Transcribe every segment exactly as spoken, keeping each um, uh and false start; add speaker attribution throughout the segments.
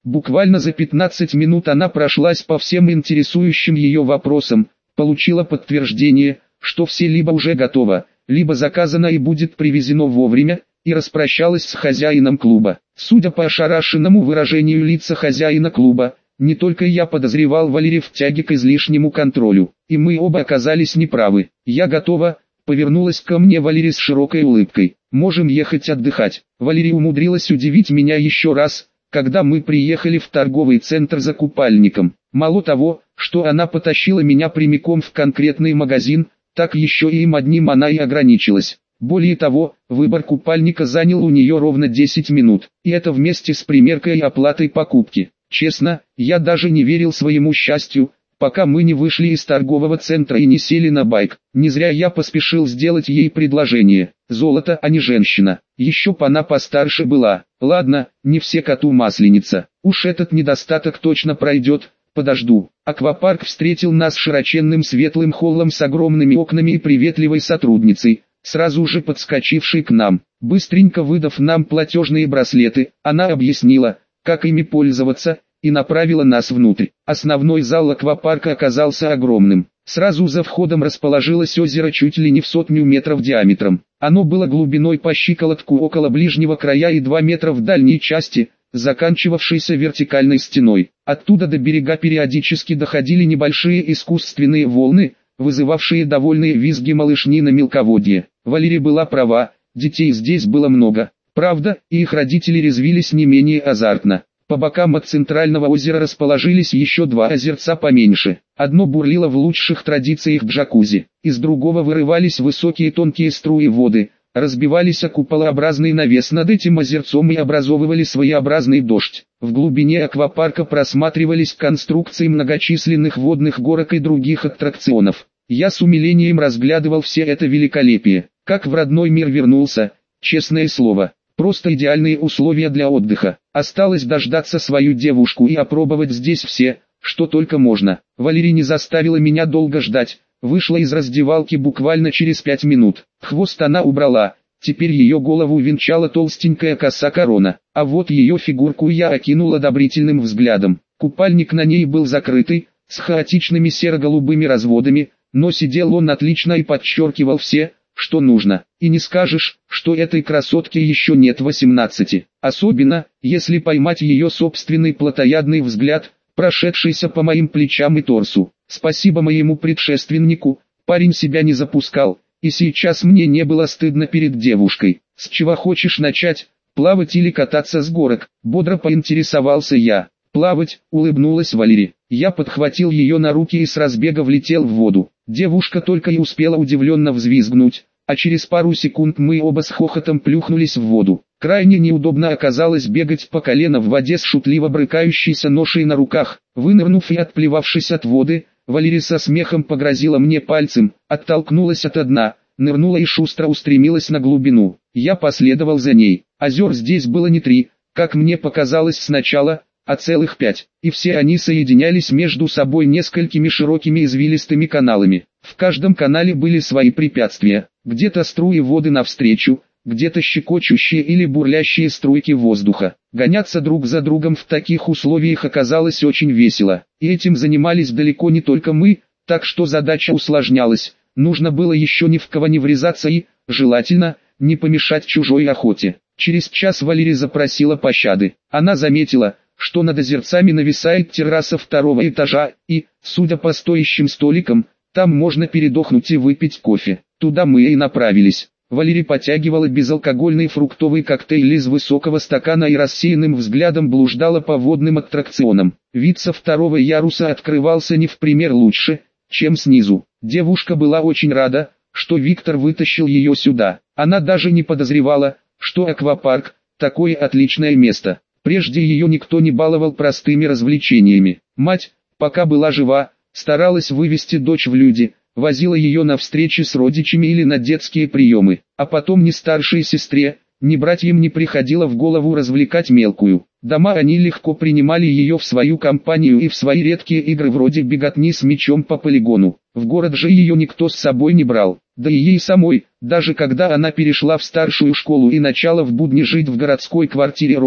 Speaker 1: Буквально за пятнадцать минут она прошлась по всем интересующим ее вопросам, получила подтверждение, что все либо уже готово, либо заказано и будет привезено вовремя, и распрощалась с хозяином клуба. Судя по ошарашенному выражению лица хозяина клуба, не только я подозревал Валерия в тяге к излишнему контролю, и мы оба оказались неправы. «Я готова», — повернулась ко мне Валерия с широкой улыбкой. «Можем ехать отдыхать». Валерия умудрилась удивить меня еще раз, когда мы приехали в торговый центр за купальником. Мало того, что она потащила меня прямиком в конкретный магазин, так еще и им одним она и ограничилась. Более того, выбор купальника занял у нее ровно десять минут, и это вместе с примеркой и оплатой покупки. Честно, я даже не верил своему счастью, пока мы не вышли из торгового центра и не сели на байк. Не зря я поспешил сделать ей предложение. Золото, а не женщина. Еще б она постарше была. Ладно, не все коту масленица. Уж этот недостаток точно пройдет. Подожду. Аквапарк встретил нас широченным светлым холлом с огромными окнами и приветливой сотрудницей, сразу же подскочившей к нам. Быстренько выдав нам платежные браслеты, она объяснила, как ими пользоваться, и направила нас внутрь. Основной зал аквапарка оказался огромным. Сразу за входом расположилось озеро чуть ли не в сотню метров диаметром. Оно было глубиной по щиколотку около ближнего края и два метра в дальней части, заканчивавшейся вертикальной стеной. Оттуда до берега периодически доходили небольшие искусственные волны, вызывавшие довольные визги малышни на мелководье. Валерия была права, детей здесь было много. Правда, и их родители резвились не менее азартно. По бокам от центрального озера расположились еще два озерца поменьше. Одно бурлило в лучших традициях джакузи, из другого вырывались высокие тонкие струи воды, разбивались о куполообразный навес над этим озерцом и образовывали своеобразный дождь. В глубине аквапарка просматривались конструкции многочисленных водных горок и других аттракционов. Я с умилением разглядывал все это великолепие, как в родной мир вернулся, честное слово. Просто идеальные условия для отдыха. Осталось дождаться свою девушку и опробовать здесь все, что только можно. Валерия не заставила меня долго ждать, вышла из раздевалки буквально через пять минут. Хвост она убрала, теперь ее голову венчала толстенькая коса-корона, а вот ее фигурку я окинул одобрительным взглядом. Купальник на ней был закрытый, с хаотичными серо-голубыми разводами, но сидел он отлично и подчеркивал все, что нужно. И не скажешь, что этой красотке еще нет восемнадцати. Особенно, если поймать ее собственный плотоядный взгляд, прошедшийся по моим плечам и торсу. Спасибо моему предшественнику, парень себя не запускал, и сейчас мне не было стыдно перед девушкой. С чего хочешь начать, плавать или кататься с горок? Бодро поинтересовался я. Плавать, улыбнулась Валерия. Я подхватил ее на руки и с разбега влетел в воду. Девушка только и успела удивленно взвизгнуть, а через пару секунд мы оба с хохотом плюхнулись в воду. Крайне неудобно оказалось бегать по колено в воде с шутливо брыкающейся ношей на руках. Вынырнув и отплевавшись от воды, Валерия со смехом погрозила мне пальцем, оттолкнулась от дна, нырнула и шустро устремилась на глубину. Я последовал за ней. Озер здесь было не три, как мне показалось сначала, а целых пять, и все они соединялись между собой несколькими широкими извилистыми каналами. В каждом канале были свои препятствия, где-то струи воды навстречу, где-то щекочущие или бурлящие струйки воздуха. Гоняться друг за другом в таких условиях оказалось очень весело, и этим занимались далеко не только мы, так что задача усложнялась, нужно было еще ни в кого не врезаться и, желательно, не помешать чужой охоте. Через час Валерия запросила пощады. Она заметила, что над озерцами нависает терраса второго этажа, и, судя по стоящим столикам, там можно передохнуть и выпить кофе. Туда мы и направились. Валерия потягивала безалкогольный фруктовый коктейль из высокого стакана и рассеянным взглядом блуждала по водным аттракционам. Вид со второго яруса открывался не в пример лучше, чем снизу. Девушка была очень рада, что Виктор вытащил ее сюда. Она даже не подозревала, что аквапарк – такое отличное место. Прежде ее никто не баловал простыми развлечениями. Мать, пока была жива, старалась вывести дочь в люди, возила ее на встречи с родичами или на детские приемы, а потом ни старшей сестре, ни братьям не приходило в голову развлекать мелкую. Дома они легко принимали ее в свою компанию и в свои редкие игры вроде беготни с мячом по полигону. В город же ее никто с собой не брал, да и ей самой, даже когда она перешла в старшую школу и начала в будни жить в городской квартире рода,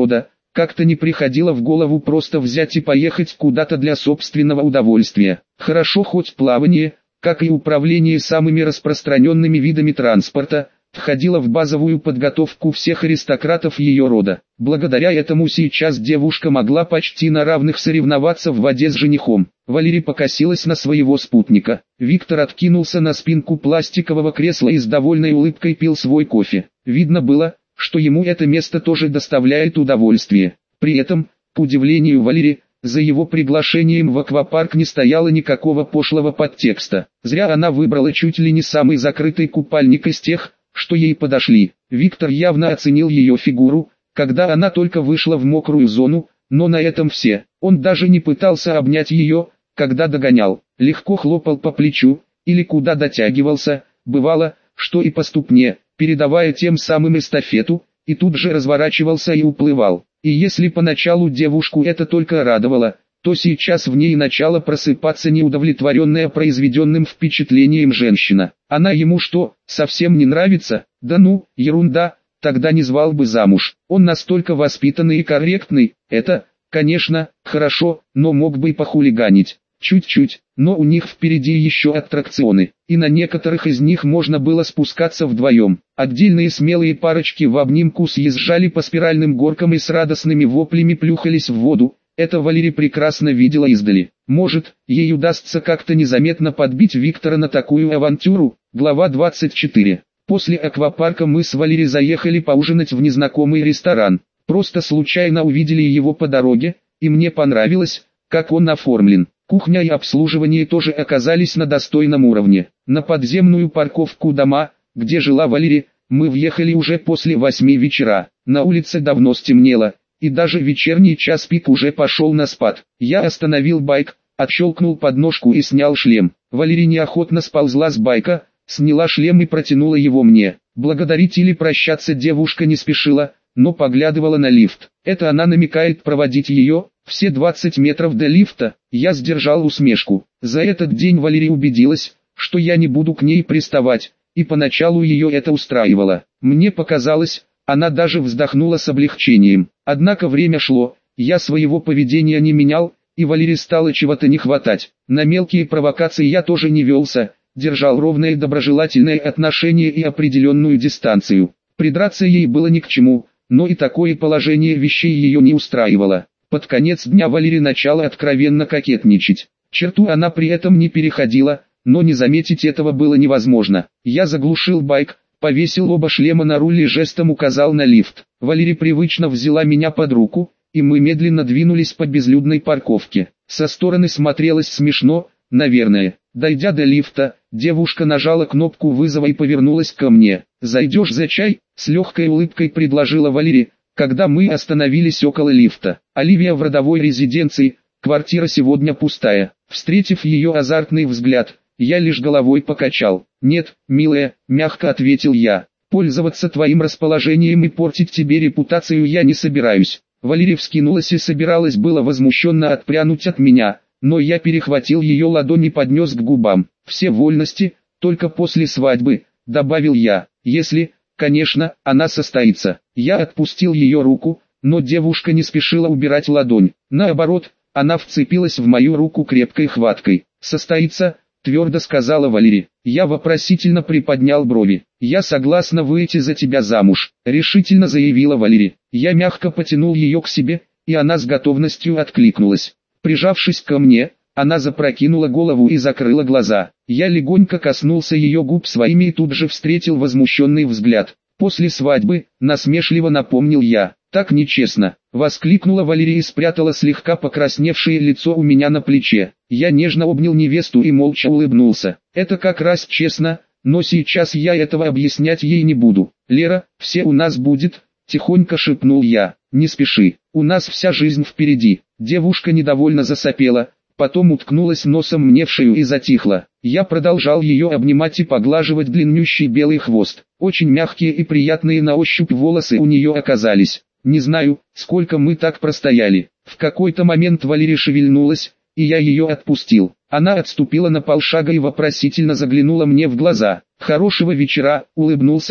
Speaker 1: как-то не приходило в голову просто взять и поехать куда-то для собственного удовольствия. Хорошо хоть плавание, как и управление самыми распространенными видами транспорта, входило в базовую подготовку всех аристократов ее рода. Благодаря этому сейчас девушка могла почти на равных соревноваться в воде с женихом. Валерия покосилась на своего спутника. Виктор откинулся на спинку пластикового кресла и с довольной улыбкой пил свой кофе. Видно было, что ему это место тоже доставляет удовольствие. При этом, к удивлению Валерии, за его приглашением в аквапарк не стояло никакого пошлого подтекста. Зря она выбрала чуть ли не самый закрытый купальник из тех, что ей подошли. Виктор явно оценил ее фигуру, когда она только вышла в мокрую зону, но на этом все. Он даже не пытался обнять ее, когда догонял. Легко хлопал по плечу, или куда дотягивался, бывало, что и по ступне, передавая тем самым эстафету, и тут же разворачивался и уплывал. И если поначалу девушку это только радовало, то сейчас в ней начала просыпаться неудовлетворенная произведенным впечатлением женщина. Она ему что, совсем не нравится? Да ну, ерунда, тогда не звал бы замуж. Он настолько воспитанный и корректный, это, конечно, хорошо, но мог бы и похулиганить. Чуть-чуть, но у них впереди еще аттракционы, и на некоторых из них можно было спускаться вдвоем. Отдельные смелые парочки в обнимку съезжали по спиральным горкам и с радостными воплями плюхались в воду. Это Валерия прекрасно видела издали. Может, ей удастся как-то незаметно подбить Виктора на такую авантюру. Глава двадцать четыре. После аквапарка мы с Валерией заехали поужинать в незнакомый ресторан. Просто случайно увидели его по дороге, и мне понравилось, как он оформлен. Кухня и обслуживание тоже оказались на достойном уровне. На подземную парковку дома, где жила Валерия, мы въехали уже после восьми вечера. На улице давно стемнело, и даже вечерний час пик уже пошел на спад. Я остановил байк, отщелкнул подножку и снял шлем. Валерия неохотно сползла с байка, сняла шлем и протянула его мне. Благодарить или прощаться девушка не спешила, но поглядывала на лифт. Это она намекает проводить ее, все двадцать метров до лифта. Я сдержал усмешку. За этот день Валерия убедилась, что я не буду к ней приставать, и поначалу ее это устраивало. Мне показалось, она даже вздохнула с облегчением. Однако время шло, я своего поведения не менял, и Валерии стало чего-то не хватать. На мелкие провокации я тоже не велся, держал ровное доброжелательное отношение и определенную дистанцию. Придраться ей было ни к чему, но и такое положение вещей ее не устраивало. Под конец дня Валерия начала откровенно кокетничать. Черту она при этом не переходила, но не заметить этого было невозможно. Я заглушил байк, повесил оба шлема на руль и жестом указал на лифт. Валерия привычно взяла меня под руку, и мы медленно двинулись по безлюдной парковке. Со стороны смотрелось смешно, наверное. Дойдя до лифта, девушка нажала кнопку вызова и повернулась ко мне. «Зайдешь за чай?» — с легкой улыбкой предложила Валерия, когда мы остановились около лифта. Оливия в родовой резиденции, квартира сегодня пустая. Встретив ее азартный взгляд, я лишь головой покачал. «Нет, милая», — мягко ответил я. «Пользоваться твоим расположением и портить тебе репутацию я не собираюсь». Валерия вскинулась и собиралась было возмущенно отпрянуть от меня, но я перехватил ее ладонь и поднес к губам. «Все вольности, только после свадьбы», — добавил я, — «если, конечно, она состоится». Я отпустил ее руку, но девушка не спешила убирать ладонь. Наоборот, она вцепилась в мою руку крепкой хваткой. «Состоится», — твердо сказала Валерия. Я вопросительно приподнял брови. «Я согласна выйти за тебя замуж», — решительно заявила Валерия. Я мягко потянул ее к себе, и она с готовностью откликнулась. Прижавшись ко мне, она запрокинула голову и закрыла глаза. Я легонько коснулся ее губ своими и тут же встретил возмущенный взгляд. «После свадьбы», — насмешливо напомнил я. «Так нечестно», — воскликнула Валерия и спрятала слегка покрасневшее лицо у меня на плече. Я нежно обнял невесту и молча улыбнулся. «Это как раз честно, но сейчас я этого объяснять ей не буду. Лера, все у нас будет», — тихонько шепнул я. «Не спеши, у нас вся жизнь впереди». Девушка недовольно засопела, потом уткнулась носом мне в шею и затихла. Я продолжал ее обнимать и поглаживать длиннющий белый хвост. Очень мягкие и приятные на ощупь волосы у нее оказались. Не знаю, сколько мы так простояли. В какой-то момент Валерия шевельнулась, и я ее отпустил. Она отступила на полшага и вопросительно заглянула мне в глаза. «Хорошего вечера», — улыбнулся я.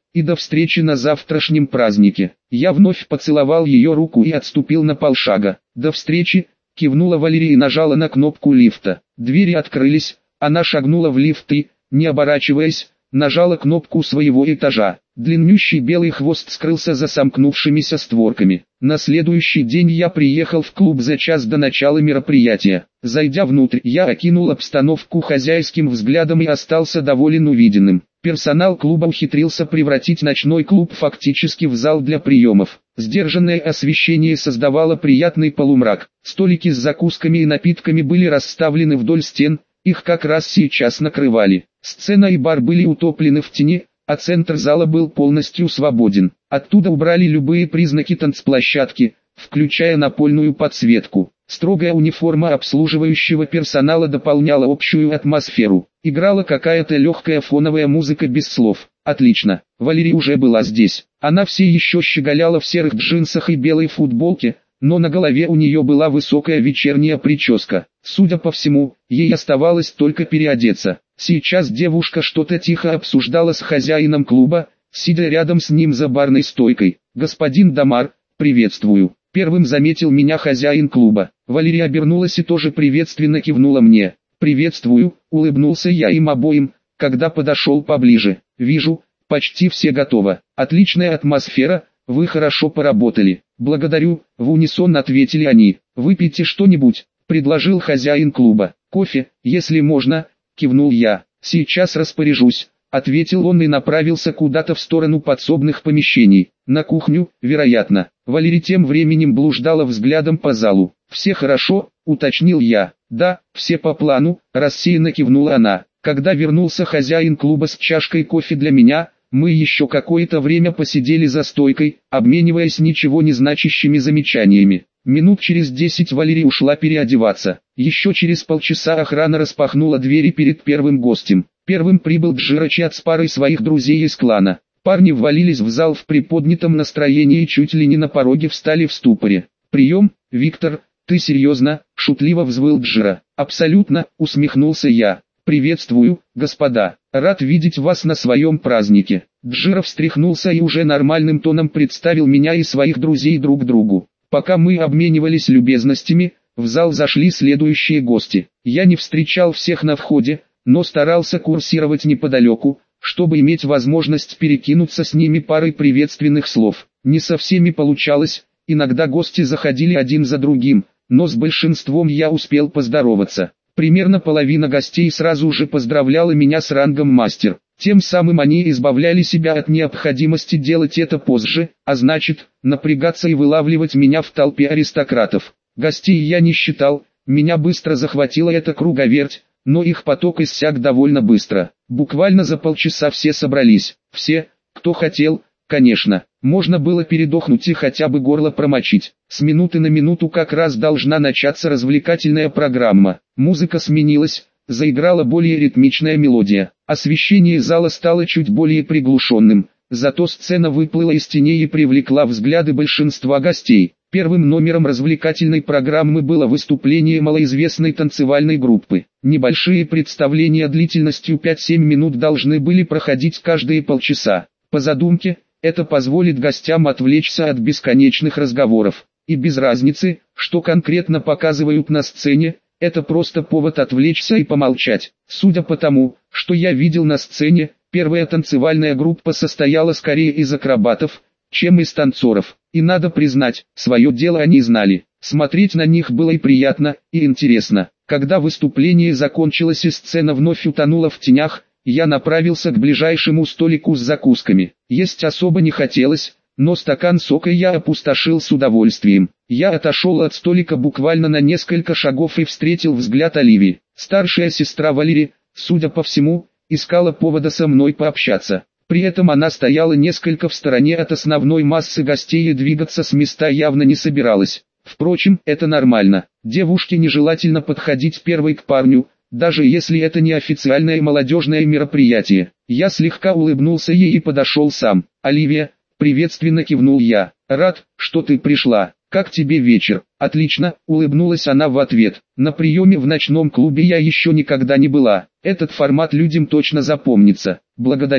Speaker 1: и до встречи на завтрашнем празднике. Я вновь поцеловал ее руку и отступил на полшага. До встречи, кивнула Валерия и нажала на кнопку лифта. Двери открылись, она шагнула в лифт и, не оборачиваясь, нажала кнопку своего этажа. Длиннющий белый хвост скрылся за сомкнувшимися створками. На следующий день я приехал в клуб за час до начала мероприятия. Зайдя внутрь, я окинул обстановку хозяйским взглядом и остался доволен увиденным. Персонал клуба ухитрился превратить ночной клуб фактически в зал для приемов. Сдержанное освещение создавало приятный полумрак. Столики с закусками и напитками были расставлены вдоль стен, их как раз сейчас накрывали. Сцена и бар были утоплены в тени, а центр зала был полностью свободен. Оттуда убрали любые признаки танцплощадки, включая напольную подсветку. Строгая униформа обслуживающего персонала дополняла общую атмосферу. Играла какая-то легкая фоновая музыка без слов. Отлично, Валерия уже была здесь. Она все еще щеголяла в серых джинсах и белой футболке, но на голове у нее была высокая вечерняя прическа. Судя по всему, ей оставалось только переодеться. Сейчас девушка что-то тихо обсуждала с хозяином клуба, сидя рядом с ним за барной стойкой. «Господин Дамар, приветствую». Первым заметил меня хозяин клуба. Валерия обернулась и тоже приветственно кивнула мне. «Приветствую», улыбнулся я им обоим, когда подошел поближе. «Вижу, почти все готово. Отличная атмосфера, вы хорошо поработали». «Благодарю», в унисон ответили они. «Выпейте что-нибудь», предложил хозяин клуба. «Кофе, если можно», кивнул я. «Сейчас распоряжусь», ответил он и направился куда-то в сторону подсобных помещений. На кухню, вероятно. Валерия тем временем блуждала взглядом по залу. «Все хорошо?» уточнил я. «Да, все по плану», рассеянно кивнула она. Когда вернулся хозяин клуба с чашкой кофе для меня, мы еще какое-то время посидели за стойкой, обмениваясь ничего не значащими замечаниями. Минут через десять Валерия ушла переодеваться. Еще через полчаса охрана распахнула двери перед первым гостем. Первым прибыл Джирочат с парой своих друзей из клана. Парни ввалились в зал в приподнятом настроении и чуть ли не на пороге встали в ступоре. «Прием, Виктор, ты серьезно?» – шутливо взвыл Джира. «Абсолютно», – усмехнулся я. «Приветствую, господа, рад видеть вас на своем празднике». Джира встряхнулся и уже нормальным тоном представил меня и своих друзей друг другу. Пока мы обменивались любезностями, в зал зашли следующие гости. Я не встречал всех на входе, но старался курсировать неподалеку, чтобы иметь возможность перекинуться с ними парой приветственных слов. Не со всеми получалось, иногда гости заходили один за другим, но с большинством я успел поздороваться. Примерно половина гостей сразу же поздравляла меня с рангом мастер. Тем самым они избавляли себя от необходимости делать это позже, а значит, напрягаться и вылавливать меня в толпе аристократов. Гостей я не считал, меня быстро захватила эта круговерть, но их поток иссяк довольно быстро. Буквально за полчаса все собрались. Все, кто хотел, конечно. Можно было передохнуть и хотя бы горло промочить. С минуты на минуту как раз должна начаться развлекательная программа. Музыка сменилась, заиграла более ритмичная мелодия. Освещение зала стало чуть более приглушенным, зато сцена выплыла из теней и привлекла взгляды большинства гостей. Первым номером развлекательной программы было выступление малоизвестной танцевальной группы. Небольшие представления длительностью пять-семь минут должны были проходить каждые полчаса. По задумке, это позволит гостям отвлечься от бесконечных разговоров. И без разницы, что конкретно показывают на сцене, это просто повод отвлечься и помолчать. Судя по тому, что я видел на сцене, первая танцевальная группа состояла скорее из акробатов, чем из танцоров. И надо признать, свое дело они знали. Смотреть на них было и приятно, и интересно. Когда выступление закончилось и сцена вновь утонула в тенях, я направился к ближайшему столику с закусками. Есть особо не хотелось, но стакан сока я опустошил с удовольствием. Я отошел от столика буквально на несколько шагов и встретил взгляд Оливии. Старшая сестра Валерии, судя по всему, искала повода со мной пообщаться. При этом она стояла несколько в стороне от основной массы гостей и двигаться с места явно не собиралась. Впрочем, это нормально. Девушке нежелательно подходить первой к парню, даже если это не официальное молодежное мероприятие. Я слегка улыбнулся ей и подошел сам. «Оливия», приветственно кивнул я. «Рад, что ты пришла. Как тебе вечер?» «Отлично», улыбнулась она в ответ. «На приеме в ночном клубе я еще никогда не была. Этот формат людям точно запомнится». «Благодарю».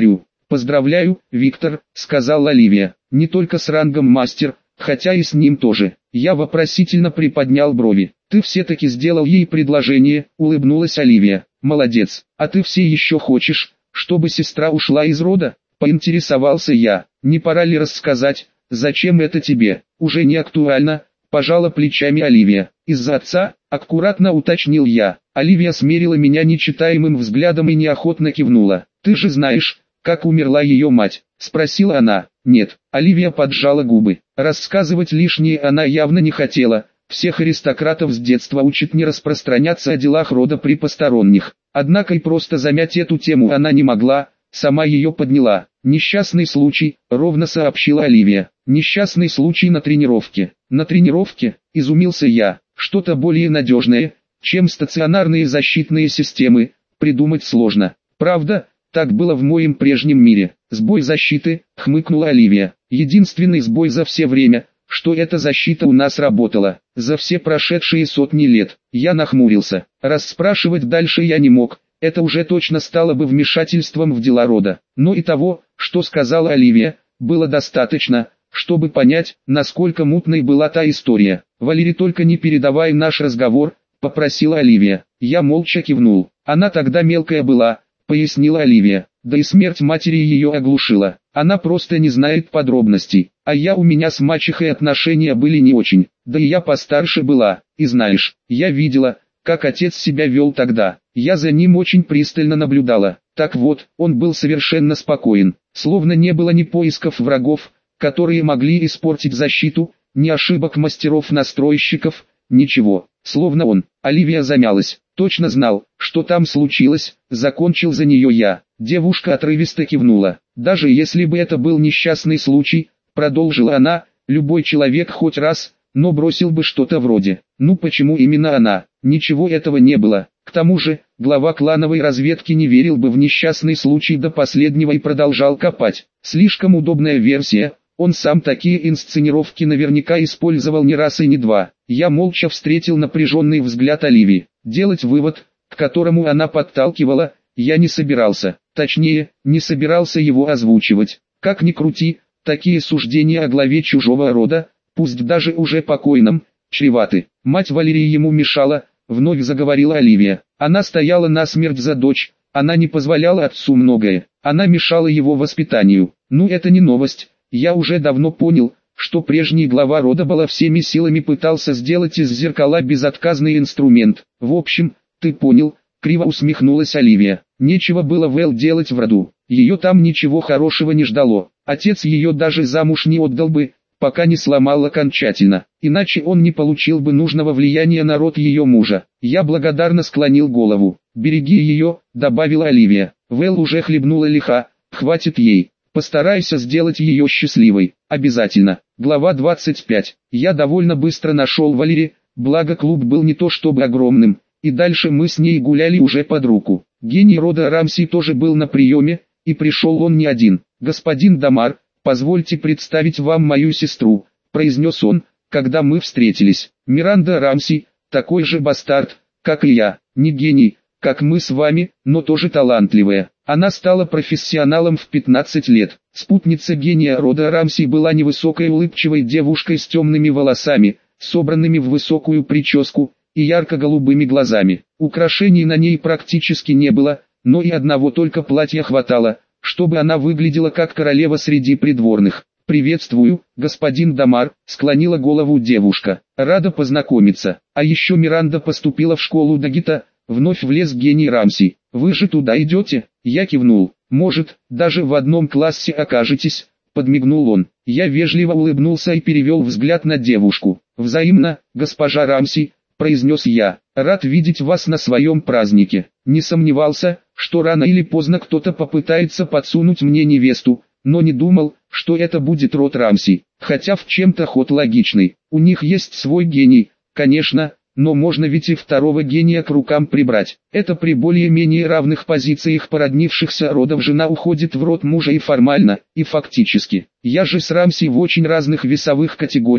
Speaker 1: «Поздравляю, Виктор», — сказала Оливия. «Не только с рангом мастер, хотя и с ним тоже». Я вопросительно приподнял брови. «Ты все-таки сделал ей предложение», — улыбнулась Оливия. «Молодец. А ты все еще хочешь, чтобы сестра ушла из рода?» — поинтересовался я. «Не пора ли рассказать, зачем это тебе?» «Уже не актуально», — пожала плечами Оливия. «Из-за отца?» — аккуратно уточнил я. Оливия смерила меня нечитаемым взглядом и неохотно кивнула. «Ты же знаешь, как умерла ее мать?» — спросила она. «Нет». Оливия поджала губы. Рассказывать лишнее она явно не хотела. Всех аристократов с детства учат не распространяться о делах рода при посторонних. Однако и просто замять эту тему она не могла, сама ее подняла. «Несчастный случай», — ровно сообщила Оливия. «Несчастный случай на тренировке». «На тренировке?» — изумился я. «Что-то более надежное, чем стационарные защитные системы, придумать сложно. Правда, так было в моем прежнем мире». «Сбой защиты», — хмыкнула Оливия. «Единственный сбой за все время, что эта защита у нас работала. За все прошедшие сотни лет». Я нахмурился. Расспрашивать дальше я не мог. Это уже точно стало бы вмешательством в дела рода. Но и того, что сказала Оливия, было достаточно, чтобы понять, насколько мутной была та история. «Валерий, только не передавай наш разговор», — попросила Оливия. Я молча кивнул. «Она тогда мелкая была», — пояснила Оливия. «Да и смерть матери ее оглушила. Она просто не знает подробностей. А я у меня с мачехой отношения были не очень. Да и я постарше была. И знаешь, я видела, как отец себя вел тогда. Я за ним очень пристально наблюдала. Так вот, он был совершенно спокоен. Словно не было ни поисков врагов, которые могли испортить защиту, ни ошибок мастеров-настройщиков, ничего. Словно он». Оливия замялась. «Точно знал, что там случилось», — закончил за нее я. Девушка отрывисто кивнула. «Даже если бы это был несчастный случай», — продолжила она, — «любой человек хоть раз, но бросил бы что-то вроде. Ну почему именно она? Ничего этого не было. К тому же, глава клановой разведки не верил бы в несчастный случай до последнего и продолжал копать. Слишком удобная версия, он сам такие инсценировки наверняка использовал не раз и не два». Я молча встретил напряженный взгляд Оливии. Делать вывод, к которому она подталкивала, я не собирался. Точнее, не собирался его озвучивать. Как ни крути, такие суждения о главе чужого рода, пусть даже уже покойном, чреваты. «Мать Валерии ему мешала», — вновь заговорила Оливия. «Она стояла насмерть за дочь, она не позволяла отцу многое, она мешала его воспитанию. Ну это не новость, я уже давно понял, что прежний глава рода Бала всеми силами пытался сделать из зеркала безотказный инструмент. В общем, ты понял», — криво усмехнулась Оливия. «Нечего было Вэл делать в роду, ее там ничего хорошего не ждало, отец ее даже замуж не отдал бы, пока не сломал окончательно, иначе он не получил бы нужного влияния на род ее мужа». Я благодарно склонил голову. «Береги ее», — добавила Оливия. «Вэл уже хлебнула лиха, хватит ей. Постарайся сделать ее счастливой, обязательно». Глава двадцать пять. Я довольно быстро нашел Валери, благо клуб был не то чтобы огромным, и дальше мы с ней гуляли уже под руку. Гений рода Рамси тоже был на приеме, и пришел он не один. «Господин Дамар, позвольте представить вам мою сестру», — произнес он, когда мы встретились. «Миранда Рамси, такой же бастард, как и я, не гений, как мы с вами, но тоже талантливая. Она стала профессионалом в пятнадцать лет. Спутница гения рода Рамси была невысокой улыбчивой девушкой с темными волосами, собранными в высокую прическу, и ярко-голубыми глазами. Украшений на ней практически не было, но и одного только платья хватало, чтобы она выглядела как королева среди придворных. «Приветствую, господин Дамар», — склонила голову девушка. «Рада познакомиться. А еще Миранда поступила в школу Дагита», — вновь влез гений Рамси. «Вы же туда идете?» Я кивнул. «Может, даже в одном классе окажетесь», — подмигнул он. Я вежливо улыбнулся и перевел взгляд на девушку. «Взаимно, госпожа Рамси», — произнес я. «Рад видеть вас на своем празднике. Не сомневался, что рано или поздно кто-то попытается подсунуть мне невесту, но не думал, что это будет род Рамси. Хотя в чем-то ход логичный. У них есть свой гений, конечно, но можно ведь и второго гения к рукам прибрать. Это при более-менее равных позициях породнившихся родов жена уходит в род мужа и формально, и фактически. Я же с Рамси в очень разных весовых категориях,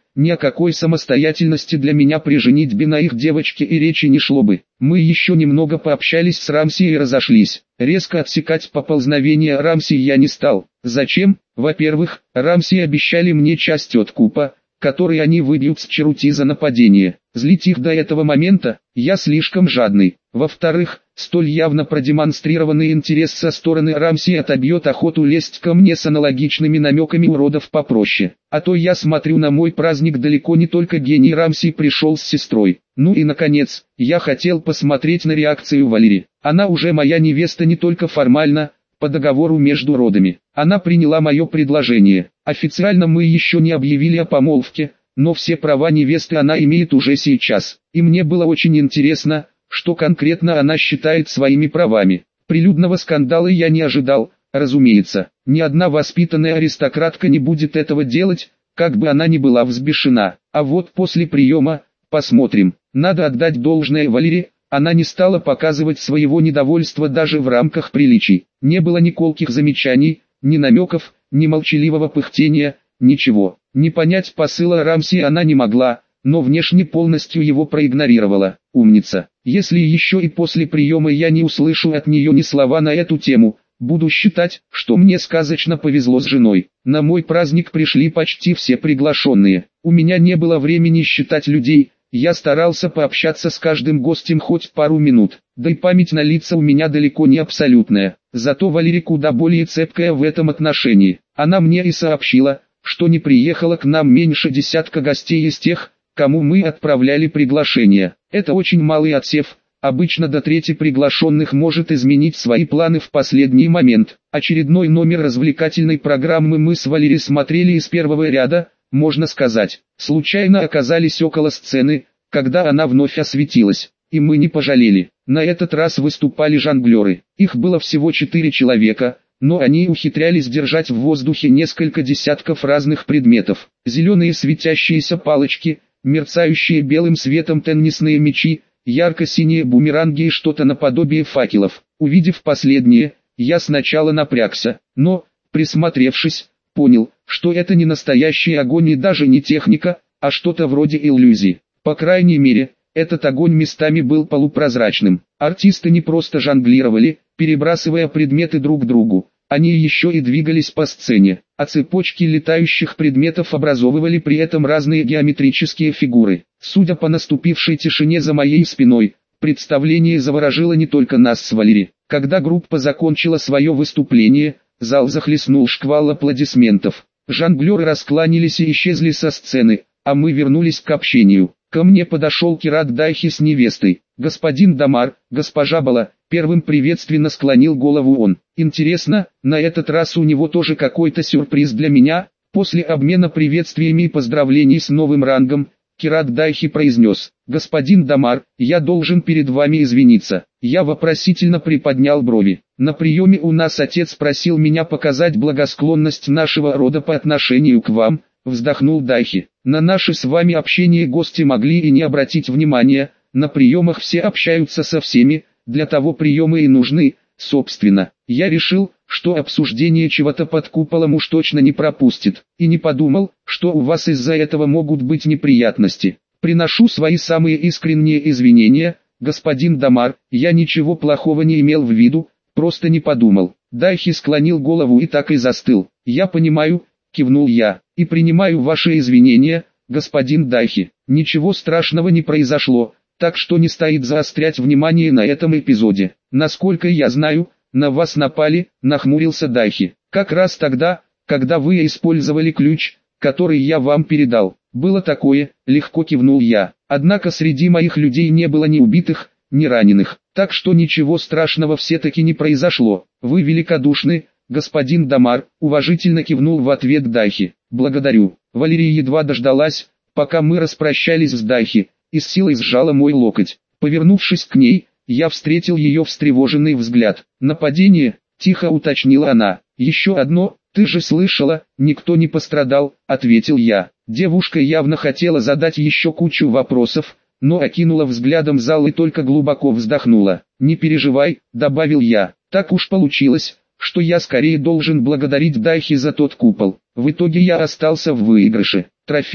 Speaker 1: ни о какой самостоятельности для меня при женитьбе на их девочке и речи не шло бы. Мы еще немного пообщались с Рамси и разошлись. Резко отсекать поползновение Рамси я не стал. Зачем? Во-первых, Рамси обещали мне часть откупа, который они выбьют с Черути за нападение. Злить их до этого момента, я слишком жадный. Во-вторых, столь явно продемонстрированный интерес со стороны Рамси отобьет охоту лезть ко мне с аналогичными намеками уродов попроще. А то я смотрю, на мой праздник далеко не только гений Рамси пришел с сестрой. Ну и наконец, я хотел посмотреть на реакцию Валери. Она уже моя невеста не только формально, по договору между родами. Она приняла мое предложение. Официально мы еще не объявили о помолвке, но все права невесты она имеет уже сейчас. И мне было очень интересно, что конкретно она считает своими правами. Прилюдного скандала я не ожидал, разумеется. Ни одна воспитанная аристократка не будет этого делать, как бы она ни была взбешена. А вот после приема, посмотрим. Надо отдать должное Валере. Она не стала показывать своего недовольства даже в рамках приличий. Не было ни колких замечаний, ни намеков, ни молчаливого пыхтения, ничего. Не понять посыла Рамси она не могла, но внешне полностью его проигнорировала. Умница. Если еще и после приема я не услышу от нее ни слова на эту тему, буду считать, что мне сказочно повезло с женой. На мой праздник пришли почти все приглашенные. У меня не было времени считать людей. Я старался пообщаться с каждым гостем хоть пару минут, да и память на лица у меня далеко не абсолютная. Зато Валерия куда более цепкая в этом отношении. Она мне и сообщила, что не приехало к нам меньше десятка гостей из тех, кому мы отправляли приглашение. Это очень малый отсев, обычно до трети приглашенных может изменить свои планы в последний момент. Очередной номер развлекательной программы мы с Валерией смотрели из первого ряда, можно сказать, случайно оказались около сцены, когда она вновь осветилась, и мы не пожалели. На этот раз выступали жонглеры, их было всего четыре человека, но они ухитрялись держать в воздухе несколько десятков разных предметов. Зеленые светящиеся палочки, мерцающие белым светом теннисные мячи, ярко-синие бумеранги и что-то наподобие факелов. Увидев последнее, я сначала напрягся, но, присмотревшись, понял, что это не настоящий огонь и даже не техника, а что-то вроде иллюзии. По крайней мере, этот огонь местами был полупрозрачным. Артисты не просто жонглировали, перебрасывая предметы друг к другу, они еще и двигались по сцене, а цепочки летающих предметов образовывали при этом разные геометрические фигуры. Судя по наступившей тишине за моей спиной, представление заворожило не только нас с Валерией. Когда группа закончила свое выступление, зал захлестнул шквал аплодисментов. Жонглеры раскланялись и исчезли со сцены, а мы вернулись к общению. Ко мне подошел Кират Дайхи с невестой. «Господин Дамар, госпожа Бала», первым приветственно склонил голову он. «Интересно, на этот раз у него тоже какой-то сюрприз для меня?» После обмена приветствиями и поздравлений с новым рангом, Кират Дайхи произнес: «Господин Дамар, я должен перед вами извиниться». Я вопросительно приподнял брови. «На приеме у нас отец просил меня показать благосклонность нашего рода по отношению к вам», вздохнул Дайхи. «На наше с вами общение гости могли и не обратить внимания, на приемах все общаются со всеми, для того приемы и нужны, собственно. Я решил, что обсуждение чего-то под куполом уж точно не пропустит, и не подумал, что у вас из-за этого могут быть неприятности. Приношу свои самые искренние извинения, господин Дамар, я ничего плохого не имел в виду, просто не подумал». Дайхи склонил голову и так и застыл. «Я понимаю», кивнул я, «и принимаю ваши извинения, господин Дайхи. Ничего страшного не произошло, так что не стоит заострять внимание на этом эпизоде. Насколько я знаю, на вас напали», нахмурился Дайхи. «Как раз тогда, когда вы использовали ключ, который я вам передал». «Было такое», легко кивнул я. «Однако среди моих людей не было ни убитых, ни раненых, так что ничего страшного все-таки не произошло. Вы великодушны, господин Дамар», уважительно кивнул в ответ Дайхи. «Благодарю». Валерия едва дождалась, пока мы распрощались с Дайхи, и с силой сжала мой локоть. Повернувшись к ней, я встретил ее встревоженный взгляд. «Нападение?» – тихо уточнила она. «Еще одно, ты же слышала, никто не пострадал», – ответил я. Девушка явно хотела задать еще кучу вопросов, но окинула взглядом зал и только глубоко вздохнула. «Не переживай», – добавил я. «Так уж получилось, что я скорее должен благодарить Дайхи за тот купол. В итоге я остался в выигрыше. Трофей?»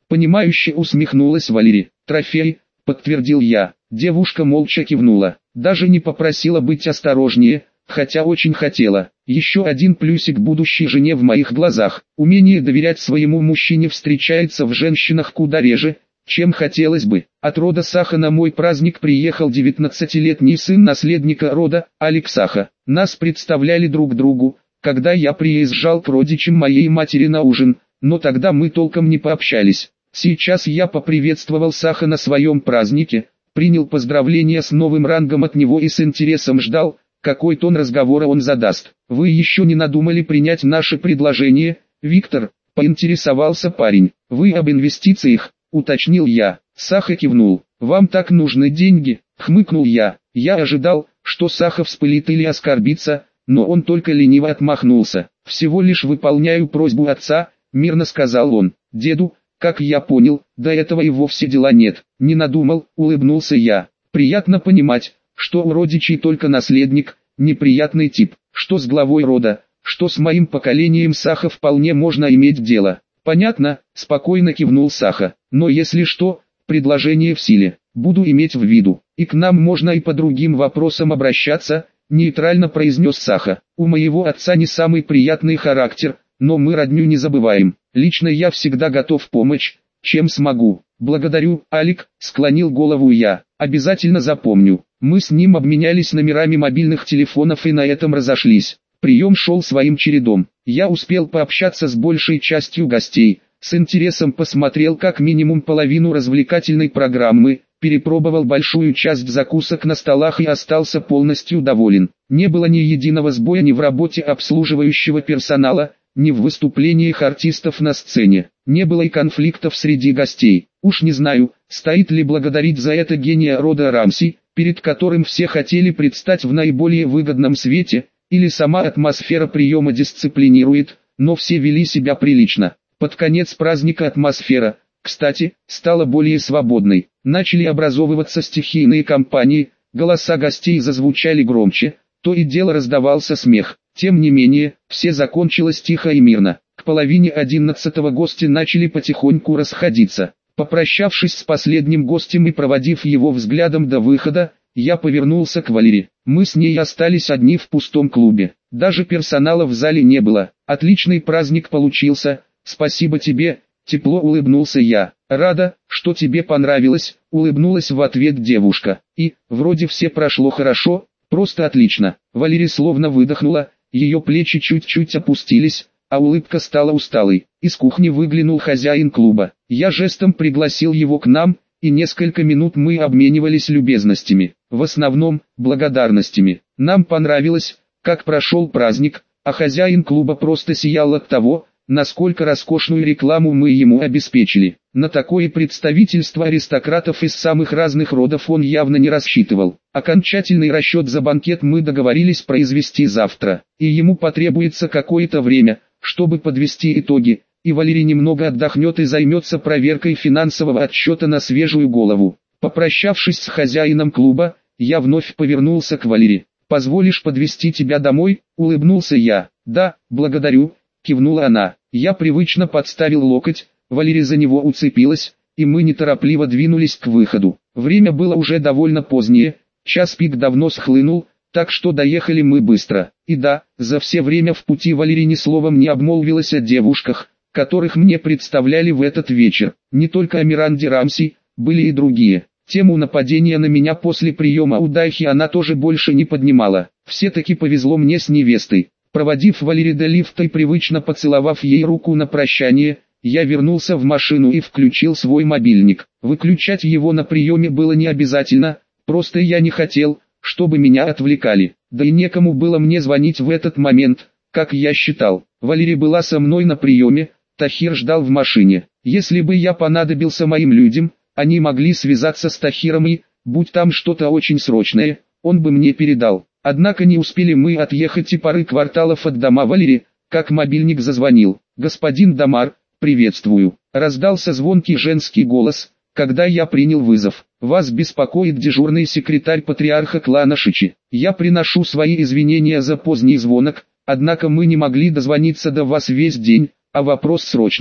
Speaker 1: Понимающе усмехнулась Валерия. Трофей, подтвердил я. Девушка молча кивнула. Даже не попросила быть осторожнее, хотя очень хотела. Еще один плюсик будущей жене в моих глазах. Умение доверять своему мужчине встречается в женщинах куда реже, чем хотелось бы. От рода Саха на мой праздник приехал девятнадцатилетний сын наследника рода, Алик Саха. Нас представляли друг другу, когда я приезжал к родичам моей матери на ужин, но тогда мы толком не пообщались. Сейчас я поприветствовал Саха на своем празднике, принял поздравления с новым рангом от него и с интересом ждал, какой тон разговора он задаст. «Вы еще не надумали принять наше предложение, Виктор?» – поинтересовался парень. «Вы об инвестициях?» – уточнил я. Саха кивнул. «Вам так нужны деньги?» – хмыкнул я. Я ожидал, что Саха вспылит или оскорбится, но он только лениво отмахнулся. «Всего лишь выполняю просьбу отца», – мирно сказал он. «Деду, как я понял, до этого и вовсе дела нет». «Не надумал», – улыбнулся я. «Приятно понимать, что у родичей только наследник, неприятный тип. Что с главой рода, что с моим поколением Саха вполне можно иметь дело». «Понятно», – спокойно кивнул Саха. «Но если что, предложение в силе. Буду иметь в виду. И к нам можно и по другим вопросам обращаться», – нейтрально произнес Саха. «У моего отца не самый приятный характер, но мы родню не забываем. Лично я всегда готов помочь, чем смогу». «Благодарю, Алик», – склонил голову я. «Обязательно запомню». Мы с ним обменялись номерами мобильных телефонов и на этом разошлись. Прием шел своим чередом. Я успел пообщаться с большей частью гостей, с интересом посмотрел как минимум половину развлекательной программы, перепробовал большую часть закусок на столах и остался полностью доволен. Не было ни единого сбоя ни в работе обслуживающего персонала, ни в выступлениях артистов на сцене. Не было и конфликтов среди гостей. Уж не знаю, стоит ли благодарить за это гения рода Рамси, перед которым все хотели предстать в наиболее выгодном свете, или сама атмосфера приема дисциплинирует, но все вели себя прилично. Под конец праздника атмосфера, кстати, стала более свободной. Начали образовываться стихийные компании, голоса гостей зазвучали громче, то и дело раздавался смех. Тем не менее, все закончилось тихо и мирно. К половине одиннадцатого гости начали потихоньку расходиться. Попрощавшись с последним гостем и проводив его взглядом до выхода, я повернулся к Валерии. Мы с ней остались одни в пустом клубе. Даже персонала в зале не было. Отличный праздник получился, спасибо тебе, тепло улыбнулся я. Рада, что тебе понравилось, улыбнулась в ответ девушка. И, вроде все прошло хорошо, просто отлично. Валерия словно выдохнула, ее плечи чуть-чуть опустились, а улыбка стала усталой. Из кухни выглянул хозяин клуба. Я жестом пригласил его к нам, и несколько минут мы обменивались любезностями, в основном, благодарностями. Нам понравилось, как прошел праздник, а хозяин клуба просто сиял от того, насколько роскошную рекламу мы ему обеспечили. На такое представительство аристократов из самых разных родов он явно не рассчитывал. Окончательный расчет за банкет мы договорились произвести завтра, и ему потребуется какое-то время, чтобы подвести итоги, и Валерий немного отдохнет и займется проверкой финансового отчета на свежую голову. Попрощавшись с хозяином клуба, я вновь повернулся к Валерии. «Позволишь подвезти тебя домой?» – улыбнулся я. «Да, благодарю», – кивнула она. Я привычно подставил локоть, Валерия за него уцепилась, и мы неторопливо двинулись к выходу. Время было уже довольно позднее, час пик давно схлынул, так что доехали мы быстро. И да, за все время в пути Валерия ни словом не обмолвилась о девушках, которых мне представляли в этот вечер. Не только о Миранде Рамси, были и другие. Тему нападения на меня после приема у Дайхи она тоже больше не поднимала. Все-таки повезло мне с невестой. Проводив Валерию до лифта и привычно поцеловав ей руку на прощание, я вернулся в машину и включил свой мобильник. Выключать его на приеме было не обязательно, просто я не хотел, чтобы меня отвлекали. Да и некому было мне звонить в этот момент, как я считал. Валерия была со мной на приеме, Тахир ждал в машине. Если бы я понадобился моим людям, они могли связаться с Тахиром и, будь там что-то очень срочное, он бы мне передал. Однако не успели мы отъехать и пары кварталов от дома Валерии, как мобильник зазвонил. «Господин Дамар, приветствую», — раздался звонкий женский голос, когда я принял вызов. «Вас беспокоит дежурный секретарь патриарха клана Шичи. Я приношу свои извинения за поздний звонок, однако мы не могли дозвониться до вас весь день, а вопрос срочный.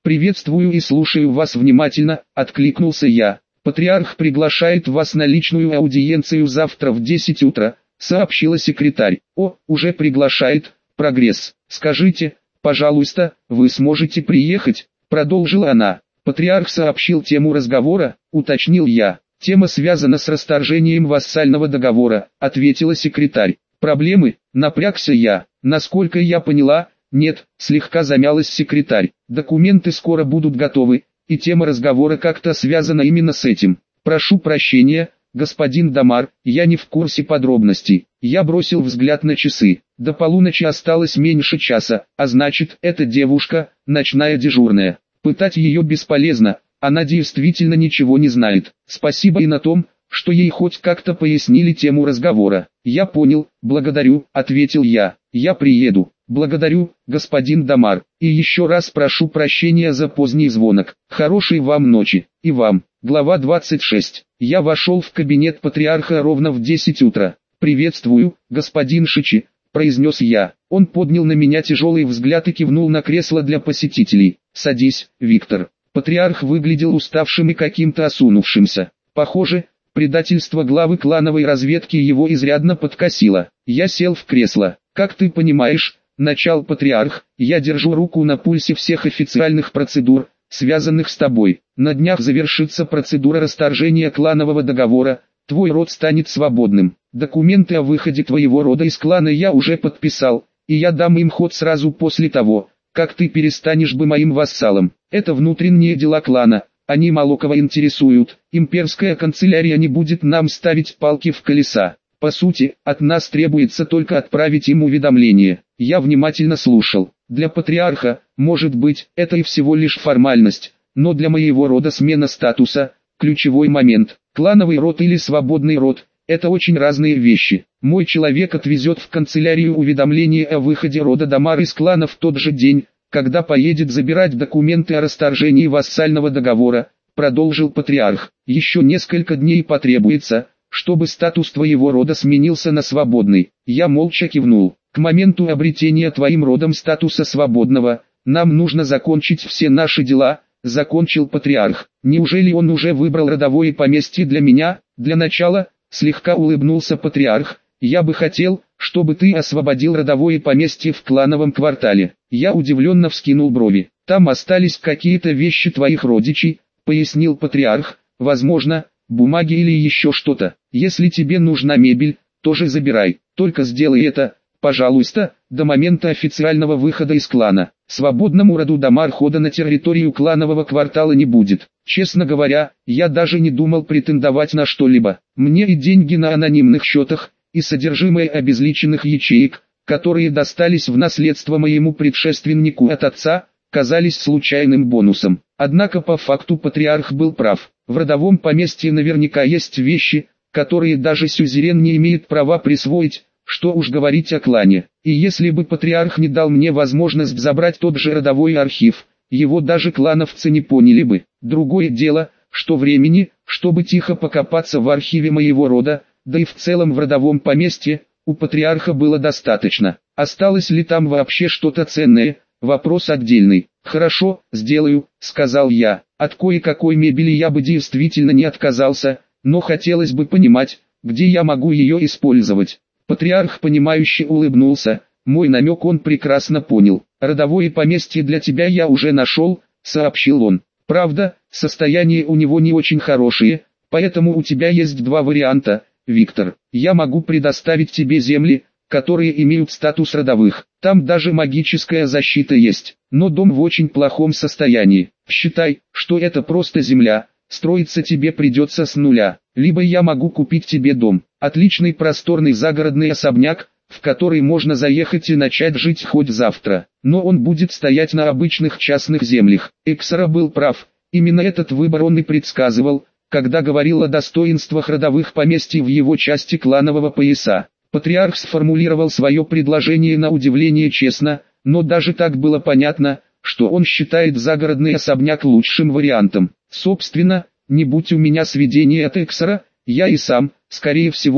Speaker 1: «Приветствую и слушаю вас внимательно», — откликнулся я. «Патриарх приглашает вас на личную аудиенцию завтра в десять утра», — сообщила секретарь. «О, уже приглашает, прогресс. Скажите, пожалуйста, вы сможете приехать?» — продолжила она. «Патриарх сообщил тему разговора», — уточнил я. «Тема связана с расторжением вассального договора», — ответила секретарь. «Проблемы?» — напрягся я. «Насколько я поняла, нет», — слегка замялась секретарь. «Документы скоро будут готовы, и тема разговора как-то связана именно с этим. Прошу прощения, господин Дамар, я не в курсе подробностей». Я бросил взгляд на часы. До полуночи осталось меньше часа, а значит, эта девушка — ночная дежурная. Пытать ее бесполезно, она действительно ничего не знает. Спасибо и на том, что ей хоть как-то пояснили тему разговора. «Я понял, благодарю», — ответил я. «Я приеду». «Благодарю, господин Дамар, и еще раз прошу прощения за поздний звонок. Хорошей вам ночи, и вам». Глава двадцать шесть. Я вошел в кабинет патриарха ровно в десять утра. «Приветствую, господин Шичи», — произнес я. Он поднял на меня тяжелый взгляд и кивнул на кресло для посетителей. «Садись, Виктор». Патриарх выглядел уставшим и каким-то осунувшимся. Похоже, предательство главы клановой разведки его изрядно подкосило. Я сел в кресло. «Как ты понимаешь, — начал патриарх, — я держу руку на пульсе всех официальных процедур, связанных с тобой. На днях завершится процедура расторжения кланового договора, твой род станет свободным. Документы о выходе твоего рода из клана я уже подписал, и я дам им ход сразу после того, как ты перестанешь быть моим вассалом. Это внутренние дела клана, они мало кого интересуют, имперская канцелярия не будет нам ставить палки в колеса. По сути, от нас требуется только отправить им уведомление». Я внимательно слушал. Для патриарха, может быть, это и всего лишь формальность, но для моего рода смена статуса – ключевой момент. Клановый род или свободный род – это очень разные вещи. Мой человек отвезет в канцелярию уведомление о выходе рода Дамар из клана в тот же день, когда поедет забирать документы о расторжении вассального договора, продолжил патриарх. Еще несколько дней потребуется, чтобы статус твоего рода сменился на свободный. Я молча кивнул. К моменту обретения твоим родом статуса свободного, нам нужно закончить все наши дела, закончил патриарх. Неужели он уже выбрал родовое поместье для меня? Для начала, слегка улыбнулся патриарх, я бы хотел, чтобы ты освободил родовое поместье в клановом квартале. Я удивленно вскинул брови. Там остались какие-то вещи твоих родичей, пояснил патриарх, возможно, бумаги или еще что-то. Если тебе нужна мебель, тоже забирай, только сделай это, пожалуйста, до момента официального выхода из клана. Свободному роду Дамар хода на территорию кланового квартала не будет. Честно говоря, я даже не думал претендовать на что-либо. Мне и деньги на анонимных счетах, и содержимое обезличенных ячеек, которые достались в наследство моему предшественнику от отца, казались случайным бонусом. Однако по факту патриарх был прав. В родовом поместье наверняка есть вещи, которые даже сюзерен не имеет права присвоить, что уж говорить о клане. И если бы патриарх не дал мне возможность забрать тот же родовой архив, его даже клановцы не поняли бы. Другое дело, что времени, чтобы тихо покопаться в архиве моего рода, да и в целом в родовом поместье, у патриарха было достаточно. Осталось ли там вообще что-то ценное? Вопрос отдельный. «Хорошо, сделаю», — сказал я. От кое-какой мебели я бы действительно не отказался, но хотелось бы понимать, где я могу ее использовать. Патриарх понимающе улыбнулся, мой намек он прекрасно понял. «Родовое поместье для тебя я уже нашел», — сообщил он. «Правда, состояние у него не очень хорошее, поэтому у тебя есть два варианта, Виктор. Я могу предоставить тебе земли, которые имеют статус родовых. Там даже магическая защита есть, но дом в очень плохом состоянии. Считай, что это просто земля, строиться тебе придется с нуля. Либо я могу купить тебе дом, отличный просторный загородный особняк, в который можно заехать и начать жить хоть завтра. Но он будет стоять на обычных частных землях». Эксара был прав, именно этот выбор он и предсказывал, когда говорил о достоинствах родовых поместий в его части кланового пояса. Патриарх сформулировал свое предложение на удивление честно, но даже так было понятно, что он считает загородный особняк лучшим вариантом. Собственно, не будь у меня сведения от Эксара, я и сам, скорее всего,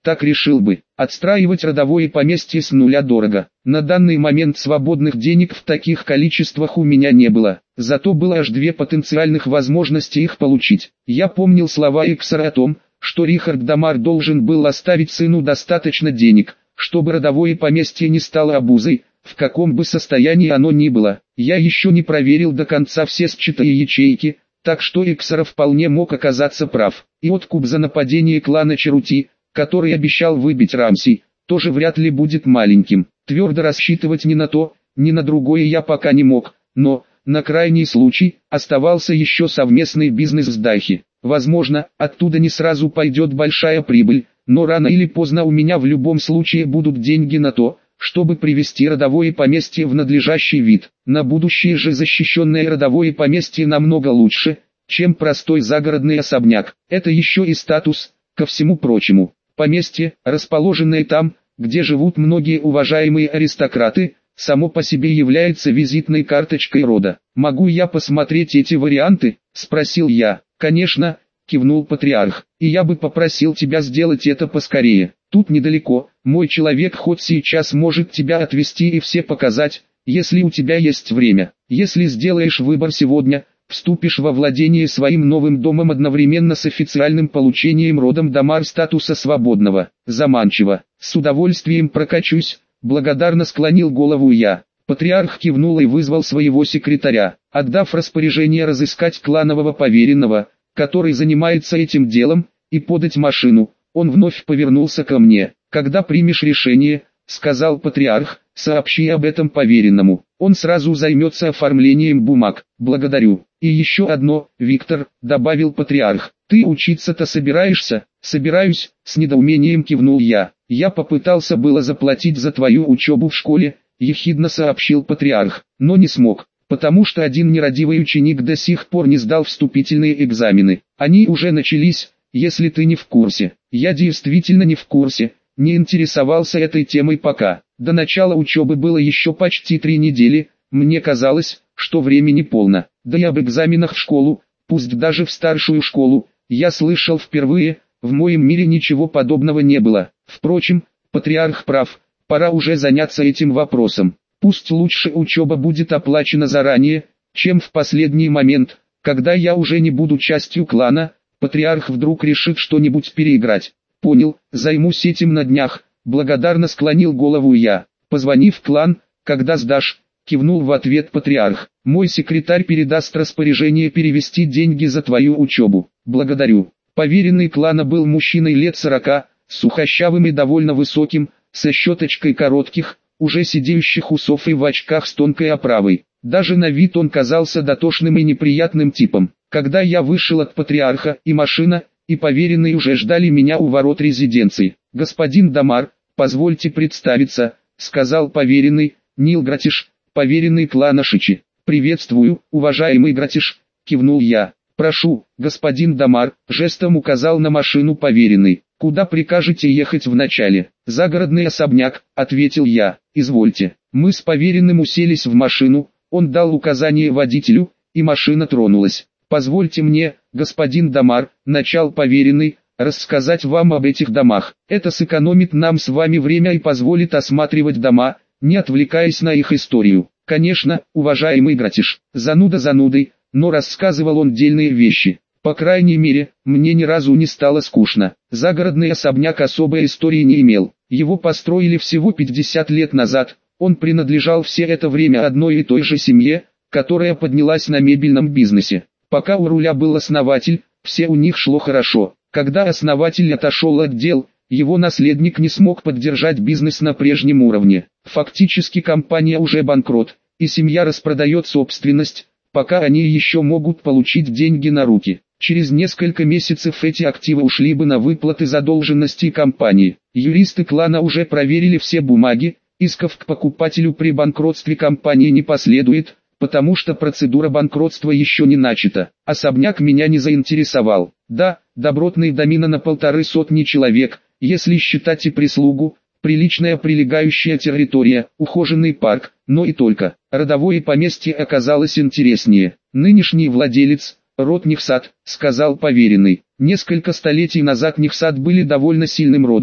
Speaker 1: так решил бы. Отстраивать родовое поместье с нуля дорого. На данный момент свободных денег в таких количествах у меня не было. Зато было аж две потенциальных возможности их получить. Я помнил слова Иксара о том, что Рихард Дамар должен был оставить сыну достаточно денег, чтобы родовое поместье не стало обузой, в каком бы состоянии оно ни было. Я еще не проверил до конца все счетные ячейки, так что Иксара вполне мог оказаться прав. И откуп за нападение клана Черути, который обещал выбить Рамси, тоже вряд ли будет маленьким. Твердо рассчитывать ни на то, ни на другое я пока не мог, но, на крайний случай, оставался еще совместный бизнес с Дахи. Возможно, оттуда не сразу пойдет большая прибыль, но рано или поздно у меня в любом случае будут деньги на то, чтобы привести родовое поместье в надлежащий вид. На будущее же защищенное родовое поместье намного лучше, чем простой загородный особняк. Это еще и статус, ко всему прочему. Поместье, расположенное там, где живут многие уважаемые аристократы, само по себе является визитной карточкой рода. «Могу я посмотреть эти варианты?» – спросил я. «Конечно», – кивнул патриарх, – «и я бы попросил тебя сделать это поскорее. Тут недалеко, мой человек хоть сейчас может тебя отвезти и все показать, если у тебя есть время. Если сделаешь выбор сегодня, вступишь во владение своим новым домом одновременно с официальным получением родом Дамар статуса свободного». Заманчиво. «С удовольствием прокачусь», – благодарно склонил голову я. Патриарх кивнул и вызвал своего секретаря, отдав распоряжение разыскать кланового поверенного, который занимается этим делом, и подать машину. Он вновь повернулся ко мне. «Когда примешь решение, — сказал патриарх, — сообщи об этом поверенному. Он сразу займется оформлением бумаг». «Благодарю. И еще одно, Виктор, — добавил патриарх, — ты учиться-то собираешься?» «Собираюсь», — с недоумением кивнул я. «Я попытался было заплатить за твою учебу в школе», — ехидно сообщил патриарх, — «но не смог, потому что один нерадивый ученик до сих пор не сдал вступительные экзамены. Они уже начались, если ты не в курсе». Я действительно не в курсе, не интересовался этой темой пока. До начала учебы было еще почти три недели, мне казалось, что времени полно. Да и об экзаменах в школу, пусть даже в старшую школу, я слышал впервые, в моем мире ничего подобного не было. Впрочем, патриарх прав, пора уже заняться этим вопросом. Пусть лучше учеба будет оплачена заранее, чем в последний момент, когда я уже не буду частью клана. Патриарх вдруг решит что-нибудь переиграть. «Понял, займусь этим на днях», — благодарно склонил голову я. «Позвони в клан, когда сдашь», — кивнул в ответ патриарх. «Мой секретарь передаст распоряжение перевести деньги за твою учебу». «Благодарю». Поверенный клана был мужчиной лет сорока, сухощавым и довольно высоким, со щеточкой коротких, уже сидеющих усов и в очках с тонкой оправой. Даже на вид он казался дотошным и неприятным типом. Когда я вышел от патриарха, и машина, и поверенный уже ждали меня у ворот резиденции. «Господин Дамар, позвольте представиться», — сказал поверенный, — «Нил Гратиш, поверенный клана Шичи». «Приветствую, уважаемый Гратиш», — кивнул я. «Прошу, господин Дамар», — жестом указал на машину поверенный. «Куда прикажете ехать вначале?» «Загородный особняк», — ответил я. «Извольте». Мы с поверенным уселись в машину, он дал указание водителю, и машина тронулась. «Позвольте мне, господин Дамар, — начал поверенный, — рассказать вам об этих домах. Это сэкономит нам с вами время и позволит осматривать дома, не отвлекаясь на их историю». «Конечно, уважаемый Гратиш». Зануда занудой, но рассказывал он дельные вещи. По крайней мере, мне ни разу не стало скучно. Загородный особняк особой истории не имел. Его построили всего пятьдесят лет назад. Он принадлежал все это время одной и той же семье, которая поднялась на мебельном бизнесе. Пока у руля был основатель, все у них шло хорошо. Когда основатель отошел от дел, его наследник не смог поддержать бизнес на прежнем уровне. Фактически компания уже банкрот, и семья распродает собственность, пока они еще могут получить деньги на руки. Через несколько месяцев эти активы ушли бы на выплаты задолженностей компании. Юристы клана уже проверили все бумаги, исков к покупателю при банкротстве компании не последует, потому что процедура банкротства еще не начата. Особняк меня не заинтересовал. Да, добротный домина на полторы сотни человек, если считать и прислугу, приличная прилегающая территория, ухоженный парк, но и только. Родовое поместье оказалось интереснее. Нынешний владелец, род Нихсат, сказал поверенный. Несколько столетий назад Нихсат были довольно сильным родом,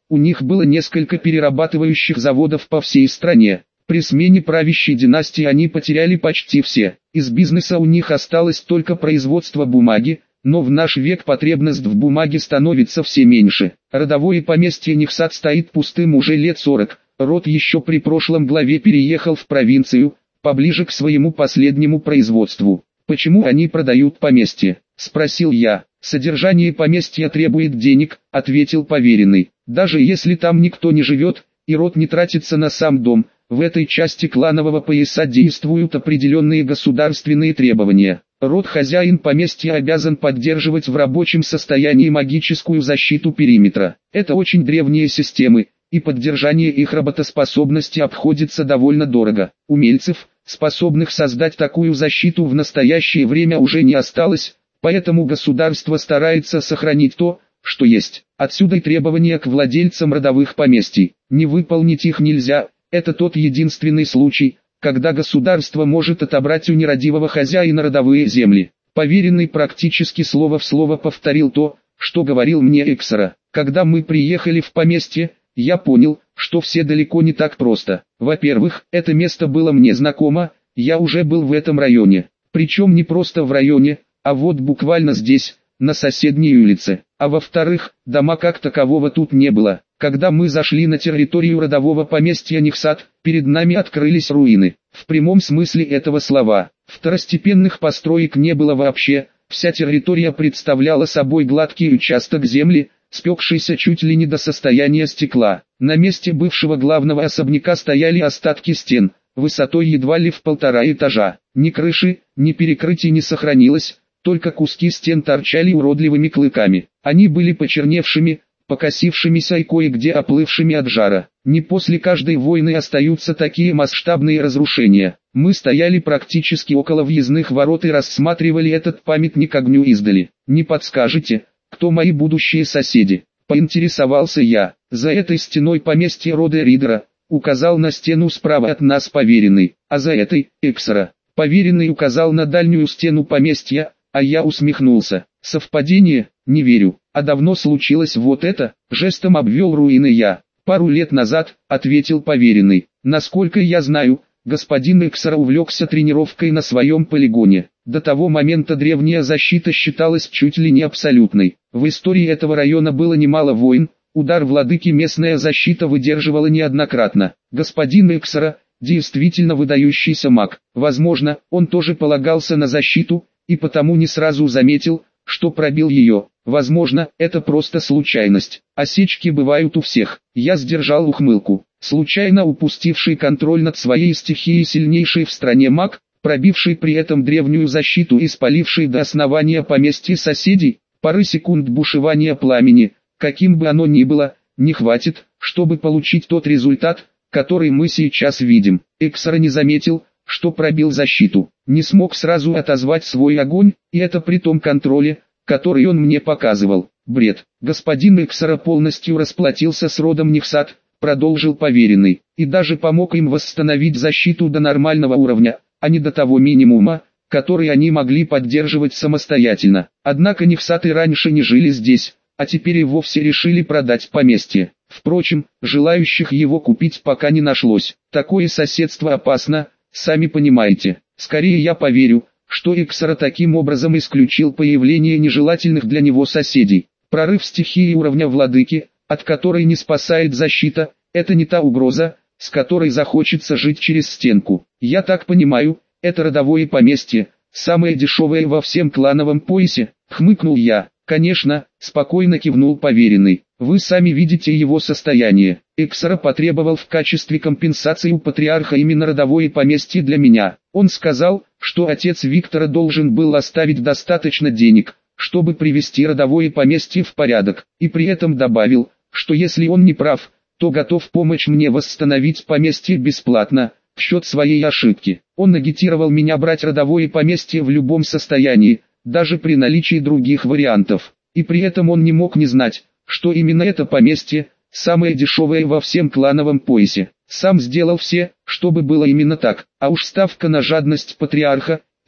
Speaker 1: У них было несколько перерабатывающих заводов по всей стране. При смене правящей династии они потеряли почти все. Из бизнеса у них осталось только производство бумаги, но в наш век потребность в бумаге становится все меньше. Родовое поместье Нихсат стоит пустым уже лет сорок. Род еще при прошлом главе переехал в провинцию, поближе к своему последнему производству. «Почему они продают поместье?» – спросил я. «Содержание поместья требует денег», – ответил поверенный. «Даже если там никто не живет, и род не тратится на сам дом, в этой части кланового пояса действуют определенные государственные требования. Род-хозяин поместья обязан поддерживать в рабочем состоянии магическую защиту периметра. Это очень древние системы, и поддержание их работоспособности обходится довольно дорого. Умельцев, способных создать такую защиту, в настоящее время уже не осталось, поэтому государство старается сохранить то, что есть. Отсюда и требования к владельцам родовых поместий. Не выполнить их нельзя. Это тот единственный случай, когда государство может отобрать у нерадивого хозяина родовые земли». Поверенный практически слово в слово повторил то, что говорил мне Эксара. Когда мы приехали в поместье, я понял, что все далеко не так просто. Во-первых, это место было мне знакомо, я уже был в этом районе. Причем не просто в районе, а вот буквально здесь, на соседней улице. А во-вторых, дома как такового тут не было. Когда мы зашли на территорию родового поместья Нихсат, перед нами открылись руины. В прямом смысле этого слова. Второстепенных построек не было вообще, вся территория представляла собой гладкий участок земли, спекшийся чуть ли не до состояния стекла. На месте бывшего главного особняка стояли остатки стен, высотой едва ли в полтора этажа. Ни крыши, ни перекрытий не сохранилось, только куски стен торчали уродливыми клыками. Они были почерневшими, покосившимися и кое-где оплывшими от жара. Не после каждой войны остаются такие масштабные разрушения. Мы стояли практически около въездных ворот и рассматривали этот памятник огню издали. «Не подскажете, кто мои будущие соседи?» – поинтересовался я. «За этой стеной поместье рода Ридера», – указал на стену справа от нас поверенный, «а за этой – Эксара». Поверенный указал на дальнюю стену поместья, а я усмехнулся. «Совпадение? Не верю. А давно случилось вот это?» – жестом обвел руины я. «Пару лет назад», – ответил поверенный. «Насколько я знаю, господин Эксара увлекся тренировкой на своем полигоне. До того момента древняя защита считалась чуть ли не абсолютной. В истории этого района было немало войн, удар владыки местная защита выдерживала неоднократно. Господин Эксара – действительно выдающийся маг. Возможно, он тоже полагался на защиту, и потому не сразу заметил, что пробил ее. Возможно, это просто случайность. Осечки бывают у всех». Я сдержал ухмылку. Случайно упустивший контроль над своей стихией сильнейший в стране маг, пробивший при этом древнюю защиту и спаливший до основания поместья соседей, пары секунд бушевания пламени, каким бы оно ни было, не хватит, чтобы получить тот результат, который мы сейчас видим. Эксара не заметил, что пробил защиту, не смог сразу отозвать свой огонь, и это при том контроле, который он мне показывал. Бред. Господин Эксара полностью расплатился с родом Нихсат, продолжил поверенный, и даже помог им восстановить защиту до нормального уровня, а не до того минимума, который они могли поддерживать самостоятельно. Однако Нихсаты раньше не жили здесь, а теперь и вовсе решили продать поместье. Впрочем, желающих его купить пока не нашлось. Такое соседство опасно, сами понимаете. Скорее я поверю, что Эксара таким образом исключил появление нежелательных для него соседей. Прорыв стихии уровня владыки, от которой не спасает защита, это не та угроза, с которой захочется жить через стенку. Я так понимаю, это родовое поместье, самое дешевое во всем клановом поясе, хмыкнул я. Конечно, спокойно кивнул поверенный. Вы сами видите его состояние. Эксара потребовал в качестве компенсации у патриарха именно родовое поместье для меня. Он сказал, что отец Виктора должен был оставить достаточно денег, чтобы привести родовое поместье в порядок, и при этом добавил, что если он не прав, то готов помочь мне восстановить поместье бесплатно, в счет своей ошибки. Он агитировал меня брать родовое поместье в любом состоянии, даже при наличии других вариантов, и при этом он не мог не знать, что именно это поместье, самое дешевое во всем клановом поясе. Сам сделал все, чтобы было именно так, а уж ставка на жадность патриарха,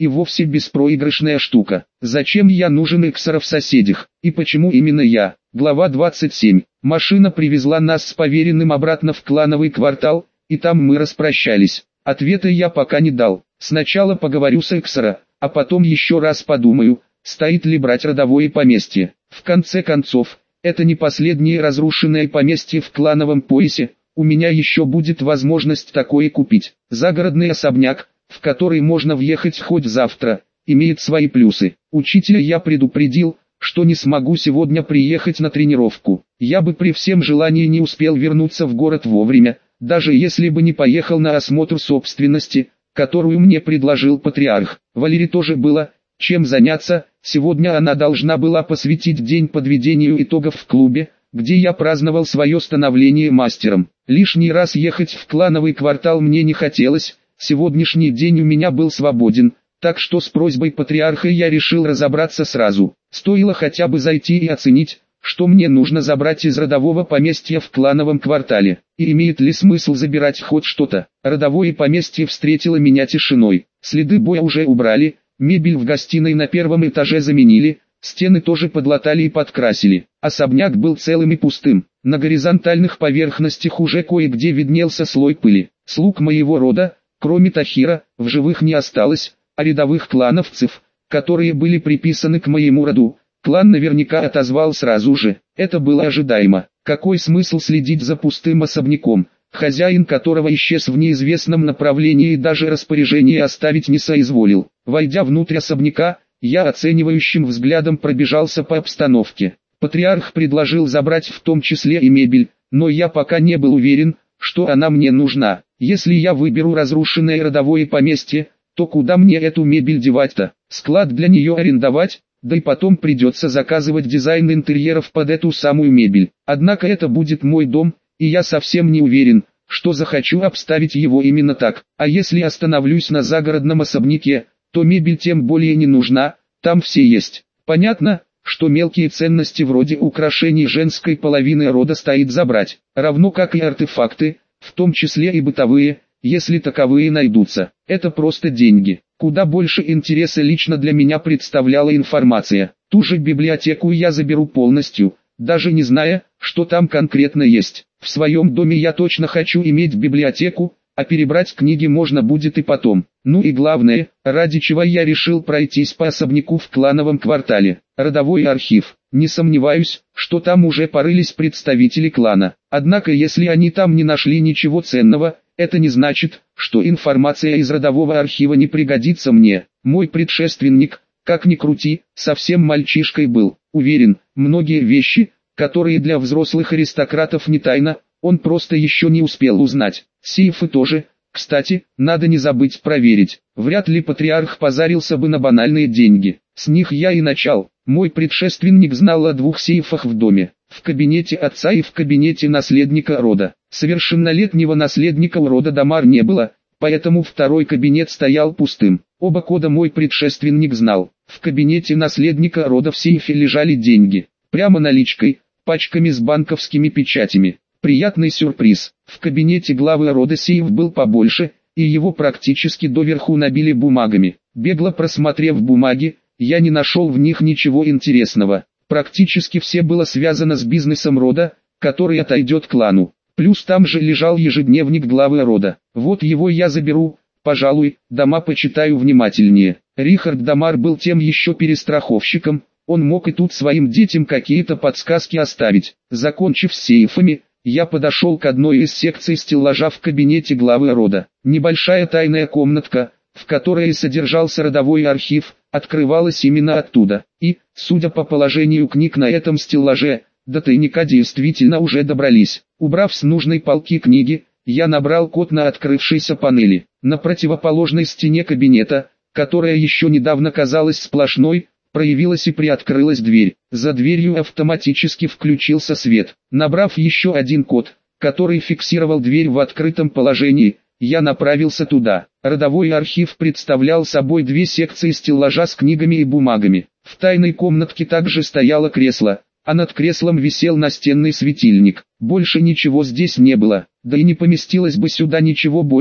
Speaker 1: и вовсе беспроигрышная штука. Зачем я нужен Иксара в соседях, и почему именно я? Глава двадцать семь. Машина привезла нас с поверенным обратно в клановый квартал, и там мы распрощались. Ответа я пока не дал. Сначала поговорю с Иксара, а потом еще раз подумаю, стоит ли брать родовое поместье. В конце концов, это не последнее разрушенное поместье в клановом поясе, у меня еще будет возможность такое купить. Загородный особняк, в который можно въехать хоть завтра, имеет свои плюсы. Учителя я предупредил, что не смогу сегодня приехать на тренировку. Я бы при всем желании не успел вернуться в город вовремя, даже если бы не поехал на осмотр собственности, которую мне предложил патриарх. Валере тоже было чем заняться. Сегодня она должна была посвятить день подведению итогов в клубе, где я праздновал свое становление мастером. Лишний раз ехать в клановый квартал мне не хотелось, сегодняшний день у меня был свободен, так что с просьбой патриарха я решил разобраться сразу. Стоило хотя бы зайти и оценить, что мне нужно забрать из родового поместья в клановом квартале, и имеет ли смысл забирать хоть что-то. Родовое поместье встретило меня тишиной, следы боя уже убрали, мебель в гостиной на первом этаже заменили, стены тоже подлатали и подкрасили. Особняк был целым и пустым, на горизонтальных поверхностях уже кое-где виднелся слой пыли. Слуг моего рода, кроме Тахира, в живых не осталось, а рядовых клановцев, которые были приписаны к моему роду, клан наверняка отозвал сразу же. Это было ожидаемо. Какой смысл следить за пустым особняком, хозяин которого исчез в неизвестном направлении и даже распоряжение оставить не соизволил. Войдя внутрь особняка, я оценивающим взглядом пробежался по обстановке. Патриарх предложил забрать в том числе и мебель, но я пока не был уверен, что она мне нужна. Если я выберу разрушенное родовое поместье, то куда мне эту мебель девать-то? Склад для нее арендовать? Да и потом придется заказывать дизайн интерьеров под эту самую мебель. Однако это будет мой дом, и я совсем не уверен, что захочу обставить его именно так. А если остановлюсь на загородном особняке, то мебель тем более не нужна, там все есть. Понятно, что мелкие ценности вроде украшений женской половины рода стоит забрать, равно как и артефакты, в том числе и бытовые, если таковые найдутся. Это просто деньги. Куда больше интереса лично для меня представляла информация. Ту же библиотеку я заберу полностью, даже не зная, что там конкретно есть. В своем доме я точно хочу иметь библиотеку, а перебрать книги можно будет и потом. Ну и главное, ради чего я решил пройтись по особняку в клановом квартале. Родовой архив. Не сомневаюсь, что там уже порылись представители клана. Однако если они там не нашли ничего ценного, это не значит, что информация из родового архива не пригодится мне. Мой предшественник, как ни крути, совсем мальчишкой был. Уверен, многие вещи, которые для взрослых аристократов не тайна, он просто еще не успел узнать. Сейфы тоже, кстати, надо не забыть проверить. Вряд ли патриарх позарился бы на банальные деньги. С них я и начал. Мой предшественник знал о двух сейфах в доме. В кабинете отца и в кабинете наследника рода. Совершеннолетнего наследника у рода Дамар не было, поэтому второй кабинет стоял пустым. Оба кода мой предшественник знал. В кабинете наследника рода в сейфе лежали деньги. Прямо наличкой, пачками с банковскими печатями. Приятный сюрприз. В кабинете главы рода сейф был побольше, и его практически доверху набили бумагами. Бегло просмотрев бумаги, я не нашел в них ничего интересного. Практически все было связано с бизнесом рода, который отойдет клану. Плюс там же лежал ежедневник главы рода. Вот его я заберу, пожалуй, дома почитаю внимательнее. Рихард Дамар был тем еще перестраховщиком, он мог и тут своим детям какие-то подсказки оставить. Закончив с сейфами, я подошел к одной из секций стеллажа в кабинете главы рода. Небольшая тайная комнатка, в которой и содержался родовой архив, открывалась именно оттуда. И, судя по положению книг на этом стеллаже, до тайника действительно уже добрались. Убрав с нужной полки книги, я набрал код на открывшейся панели. На противоположной стене кабинета, которая еще недавно казалась сплошной, проявилась и приоткрылась дверь. За дверью автоматически включился свет. Набрав еще один код, который фиксировал дверь в открытом положении, я направился туда. Родовой архив представлял собой две секции стеллажа с книгами и бумагами. В тайной комнатке также стояло кресло, а над креслом висел настенный светильник. Больше ничего здесь не было, да и не поместилось бы сюда ничего больше,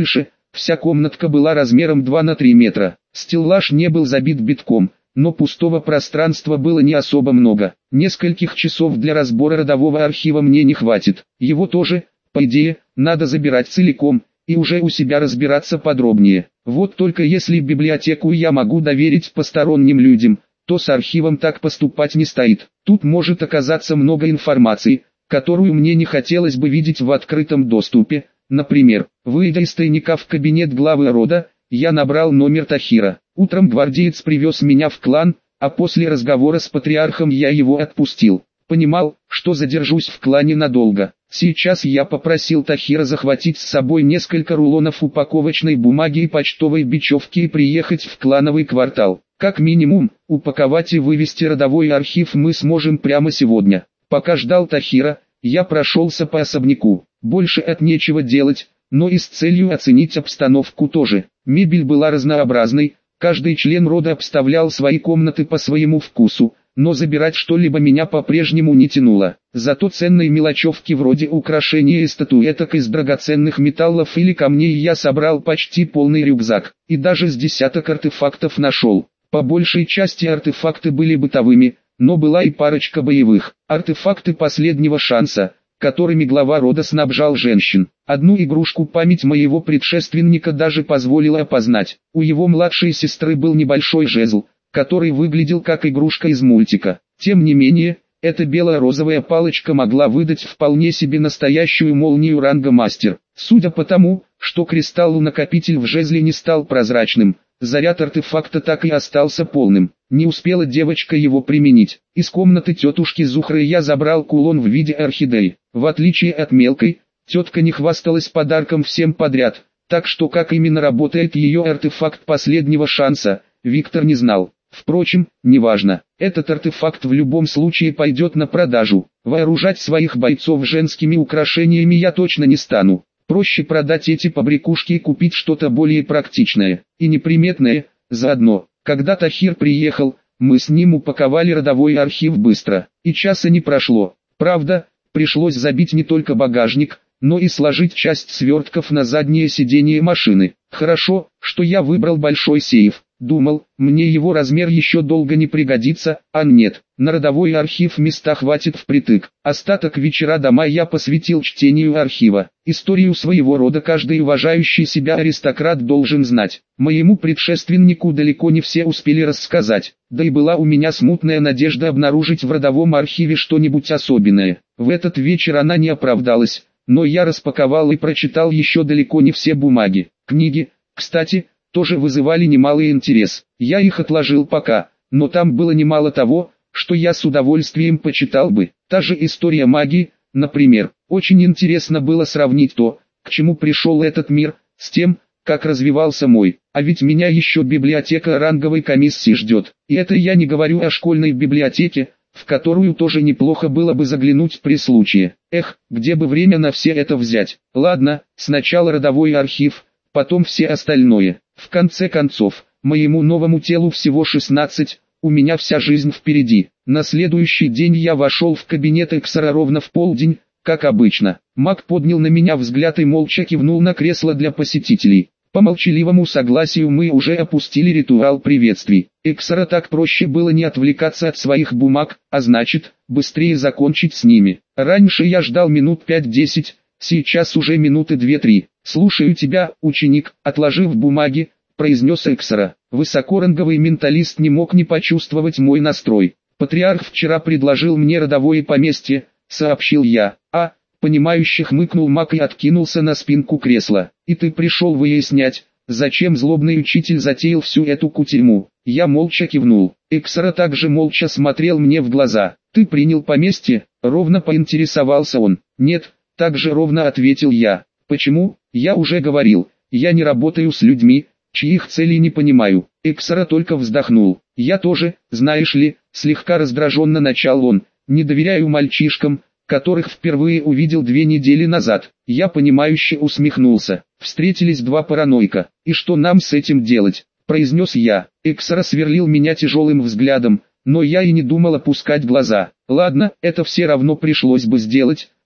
Speaker 1: Вся комнатка была размером два на три метра. Стеллаж не был забит битком, но пустого пространства было не особо много. Нескольких часов для разбора родового архива мне не хватит. Его тоже, по идее, надо забирать целиком, и уже у себя разбираться подробнее. Вот только если библиотеку я могу доверить посторонним людям, то с архивом так поступать не стоит. Тут может оказаться много информации, которую мне не хотелось бы видеть в открытом доступе. Например, выйдя из тайника в кабинет главы рода, я набрал номер Тахира. Утром гвардеец привез меня в клан, а после разговора с патриархом я его отпустил. Понимал, что задержусь в клане надолго. Сейчас я попросил Тахира захватить с собой несколько рулонов упаковочной бумаги и почтовой бечевки и приехать в клановый квартал. Как минимум, упаковать и вывести родовой архив мы сможем прямо сегодня. Пока ждал Тахира, я прошелся по особняку. Больше от нечего делать, но и с целью оценить обстановку тоже. Мебель была разнообразной, каждый член рода обставлял свои комнаты по своему вкусу, но забирать что-либо меня по-прежнему не тянуло. Зато ценные мелочевки вроде украшения и статуэток из драгоценных металлов или камней я собрал почти полный рюкзак, и даже с десяток артефактов нашел. По большей части артефакты были бытовыми, но была и парочка боевых. Артефакты последнего шанса, которыми глава рода снабжал женщин. Одну игрушку память моего предшественника даже позволила опознать. У его младшей сестры был небольшой жезл, который выглядел как игрушка из мультика. Тем не менее, эта бело-розовая палочка могла выдать вполне себе настоящую молнию ранга мастер. Судя по тому, что кристалл-накопитель в жезле не стал прозрачным, заряд артефакта так и остался полным. Не успела девочка его применить. Из комнаты тетушки Зухры я забрал кулон в виде орхидеи. В отличие от мелкой, тетка не хвасталась подарком всем подряд, так что как именно работает ее артефакт последнего шанса, Виктор не знал. Впрочем, неважно, этот артефакт в любом случае пойдет на продажу. Вооружать своих бойцов женскими украшениями я точно не стану. Проще продать эти побрякушки и купить что-то более практичное и неприметное. Заодно, когда Тахир приехал, мы с ним упаковали родовой архив быстро, и часа не прошло. Правда, пришлось забить не только багажник, но и сложить часть свертков на заднее сиденье машины. Хорошо, что я выбрал большой сейф. Думал, мне его размер еще долго не пригодится, а нет, на родовой архив места хватит впритык. Остаток вечера дома я посвятил чтению архива. Историю своего рода каждый уважающий себя аристократ должен знать. Моему предшественнику далеко не все успели рассказать, да и была у меня смутная надежда обнаружить в родовом архиве что-нибудь особенное. В этот вечер она не оправдалась, но я распаковал и прочитал еще далеко не все бумаги. Книги, кстати, тоже вызывали немалый интерес. Я их отложил пока, но там было немало того, что я с удовольствием почитал бы. Та же история магии, например. Очень интересно было сравнить то, к чему пришел этот мир, с тем, как развивался мой. А ведь меня еще библиотека ранговой комиссии ждет. И это я не говорю о школьной библиотеке, в которую тоже неплохо было бы заглянуть при случае. Эх, где бы время на все это взять. Ладно, сначала родовой архив, потом все остальное. В конце концов, моему новому телу всего шестнадцать, у меня вся жизнь впереди. На следующий день я вошел в кабинет Эксара ровно в полдень, как обычно. Маг поднял на меня взгляд и молча кивнул на кресло для посетителей. По молчаливому согласию мы уже опустили ритуал приветствий. Эксара так проще было не отвлекаться от своих бумаг, а значит, быстрее закончить с ними. Раньше я ждал минут пять-десять, сейчас уже минуты две-три. «Слушаю тебя, ученик», отложив бумаги, произнес Эксара. Высокоранговый менталист не мог не почувствовать мой настрой. «Патриарх вчера предложил мне родовое поместье», сообщил я. «А», понимающе хмыкнул маг и откинулся на спинку кресла. «И ты пришел выяснять, зачем злобный учитель затеял всю эту кутерьму?» Я молча кивнул. Эксара также молча смотрел мне в глаза. «Ты принял поместье?» Ровно поинтересовался он. «Нет», также ровно ответил я. «Почему?» Я уже говорил, я не работаю с людьми, чьих целей не понимаю. Эксара только вздохнул. Я тоже, знаешь ли, слегка раздраженно начал он, не доверяю мальчишкам, которых впервые увидел две недели назад. Я понимающе усмехнулся. Встретились два параноика. И что нам с этим делать? Произнес я. Эксара сверлил меня тяжелым взглядом, но я и не думал опускать глаза. Ладно, это все равно пришлось бы сделать,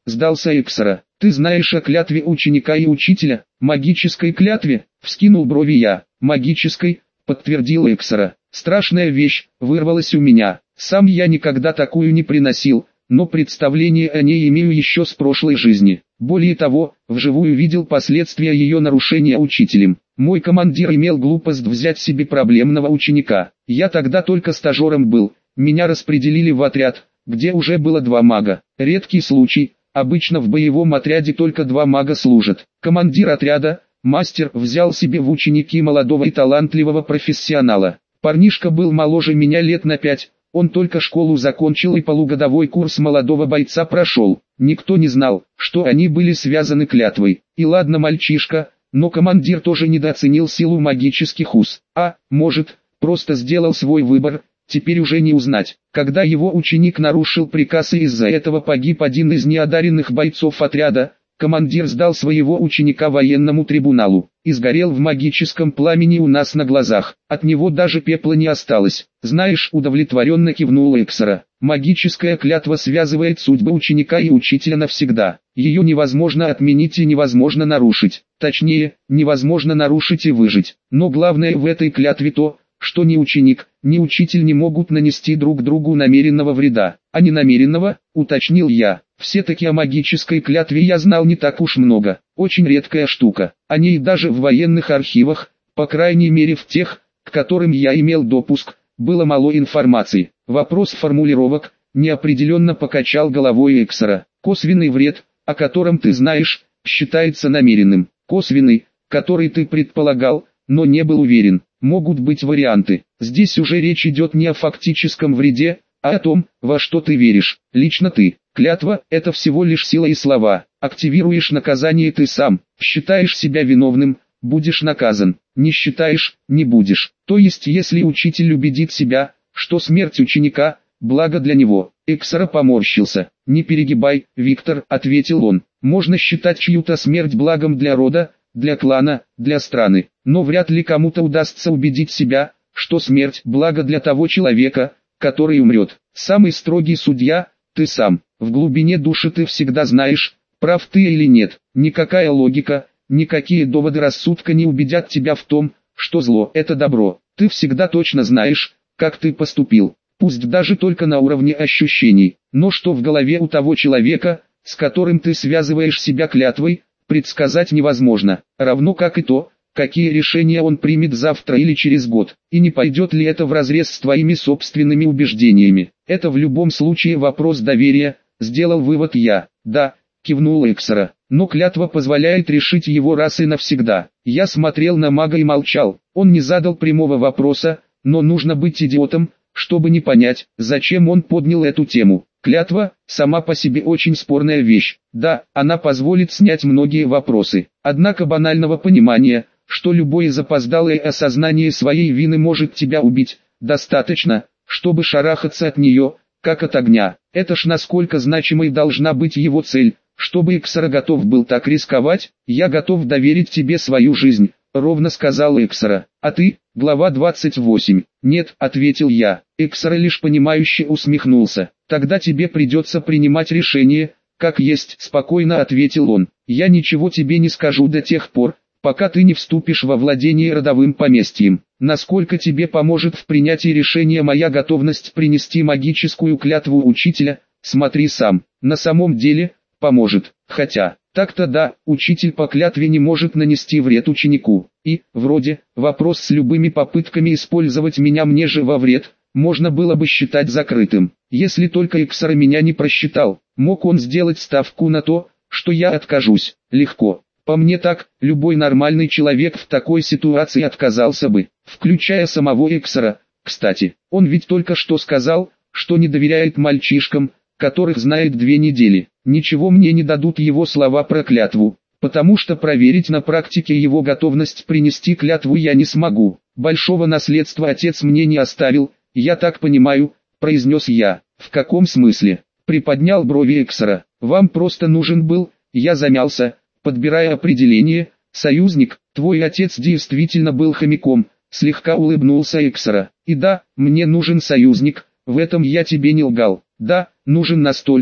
Speaker 1: сдался Эксара. Ты знаешь о клятве ученика и учителя? Магической клятве? Вскинул брови я. Магической, подтвердил Эксара. Страшная вещь, вырвалась у меня. Сам я никогда такую не приносил, но представление о ней имею еще с прошлой жизни. Более того, вживую видел последствия ее нарушения учителем. Мой командир имел глупость взять себе проблемного ученика. Я тогда только стажером был. Меня распределили в отряд, где уже было два мага. Редкий случай, обычно в боевом отряде только два мага служат. Командир отряда, мастер, взял себе в ученики молодого и талантливого профессионала. Парнишка был моложе меня лет на пять. Он только школу закончил и полугодовой курс молодого бойца прошел. Никто не знал, что они были связаны клятвой. И ладно мальчишка, но командир тоже недооценил силу магических уз. А, может, просто сделал свой выбор, теперь уже не узнать. Когда его ученик нарушил приказ и из-за этого погиб один из неодаренных бойцов отряда, командир сдал своего ученика военному трибуналу и сгорел в магическом пламени у нас на глазах. От него даже пепла не осталось. Знаешь, удовлетворенно кивнул Эксара. Магическая клятва связывает судьбы ученика и учителя навсегда. Ее невозможно отменить и невозможно нарушить. Точнее, невозможно нарушить и выжить. Но главное в этой клятве то, что ни ученик, ни учитель не могут нанести друг другу намеренного вреда. А ненамеренного, уточнил я. Все-таки о магической клятве я знал не так уж много. Очень редкая штука. О ней даже в военных архивах, по крайней мере в тех, к которым я имел допуск, было мало информации. Вопрос формулировок, неопределенно покачал головой Эксара. Косвенный вред, о котором ты знаешь, считается намеренным. Косвенный, который ты предполагал, но не был уверен. Могут быть варианты. Здесь уже речь идет не о фактическом вреде, а о том, во что ты веришь. Лично ты. Клятва – это всего лишь сила и слова. Активируешь наказание ты сам. Считаешь себя виновным – будешь наказан. Не считаешь – не будешь. То есть если учитель убедит себя, что смерть ученика – благо для него. Эксара поморщился. «Не перегибай, Виктор», – ответил он. «Можно считать чью-то смерть благом для рода, для клана, для страны. Но вряд ли кому-то удастся убедить себя, что смерть – благо для того человека, который умрет. Самый строгий судья – ты сам. В глубине души ты всегда знаешь, прав ты или нет. Никакая логика, никакие доводы рассудка не убедят тебя в том, что зло – это добро. Ты всегда точно знаешь, как ты поступил. Пусть даже только на уровне ощущений. Но что в голове у того человека, с которым ты связываешь себя клятвой, предсказать невозможно. Равно как и то, какие решения он примет завтра или через год. И не пойдет ли это вразрез с твоими собственными убеждениями. Это в любом случае вопрос доверия. Сделал вывод я. Да, кивнул Эксара, но клятва позволяет решить его раз и навсегда. Я смотрел на мага и молчал. Он не задал прямого вопроса, но нужно быть идиотом, чтобы не понять, зачем он поднял эту тему. Клятва, сама по себе очень спорная вещь. Да, она позволит снять многие вопросы. Однако банального понимания, что любое запоздалое осознание своей вины может тебя убить, достаточно, чтобы шарахаться от нее, как от огня. Это ж насколько значимой должна быть его цель, чтобы Эксара готов был так рисковать. «Я готов доверить тебе свою жизнь», — ровно сказал Эксара. «А ты?» Глава двадцать восемь. «Нет», — ответил я. Эксара лишь понимающе усмехнулся. «Тогда тебе придется принимать решение, как есть», — спокойно ответил он. «Я ничего тебе не скажу до тех пор, пока ты не вступишь во владение родовым поместьем. Насколько тебе поможет в принятии решения моя готовность принести магическую клятву учителя, смотри сам. На самом деле, поможет. Хотя, так-то да, учитель по клятве не может нанести вред ученику. И, вроде, вопрос с любыми попытками использовать меня мне же во вред, можно было бы считать закрытым. Если только Эксара меня не просчитал, мог он сделать ставку на то, что я откажусь. Легко. По мне так, любой нормальный человек в такой ситуации отказался бы, включая самого Эксара. Кстати, он ведь только что сказал, что не доверяет мальчишкам, которых знает две недели. Ничего мне не дадут его слова про клятву, потому что проверить на практике его готовность принести клятву я не смогу. Большого наследства отец мне не оставил, я так понимаю, произнес я. В каком смысле? Приподнял брови Эксара. Вам просто нужен был, я замялся, подбирая определение, союзник. Твой отец действительно был хомяком, слегка улыбнулся Эксара. И да, мне нужен союзник, в этом я тебе не лгал. Да, нужен настолько,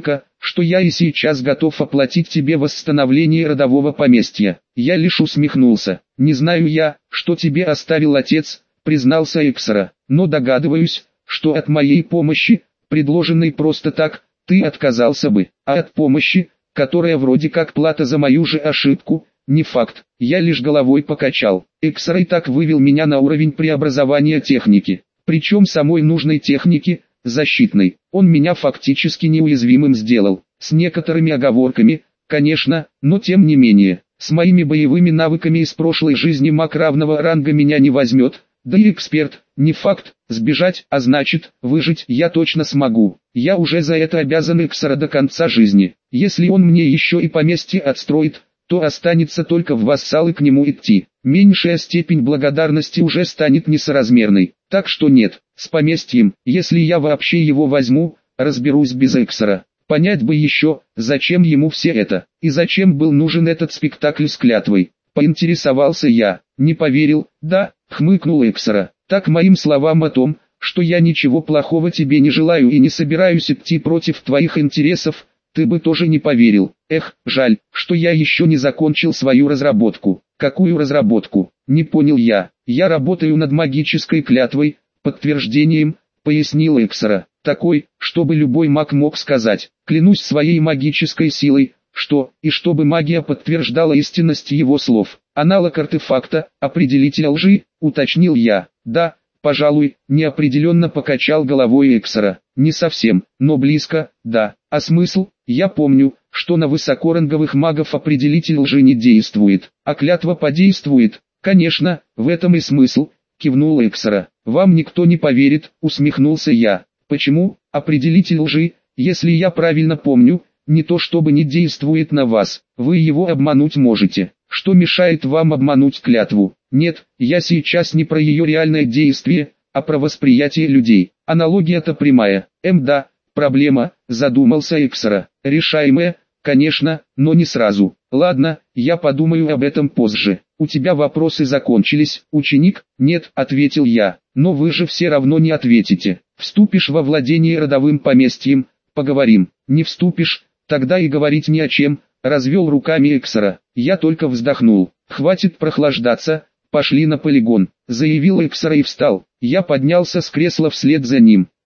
Speaker 1: что я и сейчас готов оплатить тебе восстановление родового поместья. Я лишь усмехнулся. Не знаю я, что тебе оставил отец, признался Эксара, но догадываюсь, что от моей помощи, предложенной просто так, ты отказался бы, а от помощи, которая вроде как плата за мою же ошибку, не факт. Я лишь головой покачал. Эксара и так вывел меня на уровень преобразования техники, причем самой нужной техники, защитной. Он меня фактически неуязвимым сделал, с некоторыми оговорками, конечно, но тем не менее. С моими боевыми навыками из прошлой жизни маг равного ранга меня не возьмет, да и эксперт, не факт, сбежать, а значит, выжить я точно смогу. Я уже за это обязан Эксара до конца жизни. Если он мне еще и поместье отстроит, то останется только в вассалы к нему идти. Меньшая степень благодарности уже станет несоразмерной. Так что нет, с поместьем, если я вообще его возьму, разберусь без Эксара. Понять бы еще, зачем ему все это, и зачем был нужен этот спектакль с клятвой. Поинтересовался я, не поверил, да, хмыкнул Эксара. Так моим словам о том, что я ничего плохого тебе не желаю и не собираюсь идти против твоих интересов, ты бы тоже не поверил. Эх, жаль, что я еще не закончил свою разработку. Какую разработку? Не понял я. Я работаю над магической клятвой, подтверждением, пояснил Эксара. Такой, чтобы любой маг мог сказать, клянусь своей магической силой, что, и чтобы магия подтверждала истинность его слов. Аналог артефакта, определителя лжи, уточнил я. Да, пожалуй, неопределенно покачал головой Эксара. Не совсем, но близко, да. А смысл? Я помню, что на высокоранговых магов определитель лжи не действует, а клятва подействует. Конечно, в этом и смысл, кивнул Эксара. Вам никто не поверит, усмехнулся я. Почему? Определитель лжи, если я правильно помню, не то чтобы не действует на вас, вы его обмануть можете. Что мешает вам обмануть клятву? Нет, я сейчас не про ее реальное действие, а про восприятие людей. Аналогия-то прямая. Эм да, проблема, задумался Эксара. Решаемая, конечно, но не сразу. Ладно, я подумаю об этом позже. У тебя вопросы закончились, ученик? Нет, ответил я. Но вы же все равно не ответите. Вступишь во владение родовым поместьем, поговорим. Не вступишь, тогда и говорить ни о чем, развел руками Эксара. Я только вздохнул. Хватит прохлаждаться, пошли на полигон, заявил Эксара и встал. Я поднялся с кресла вслед за ним.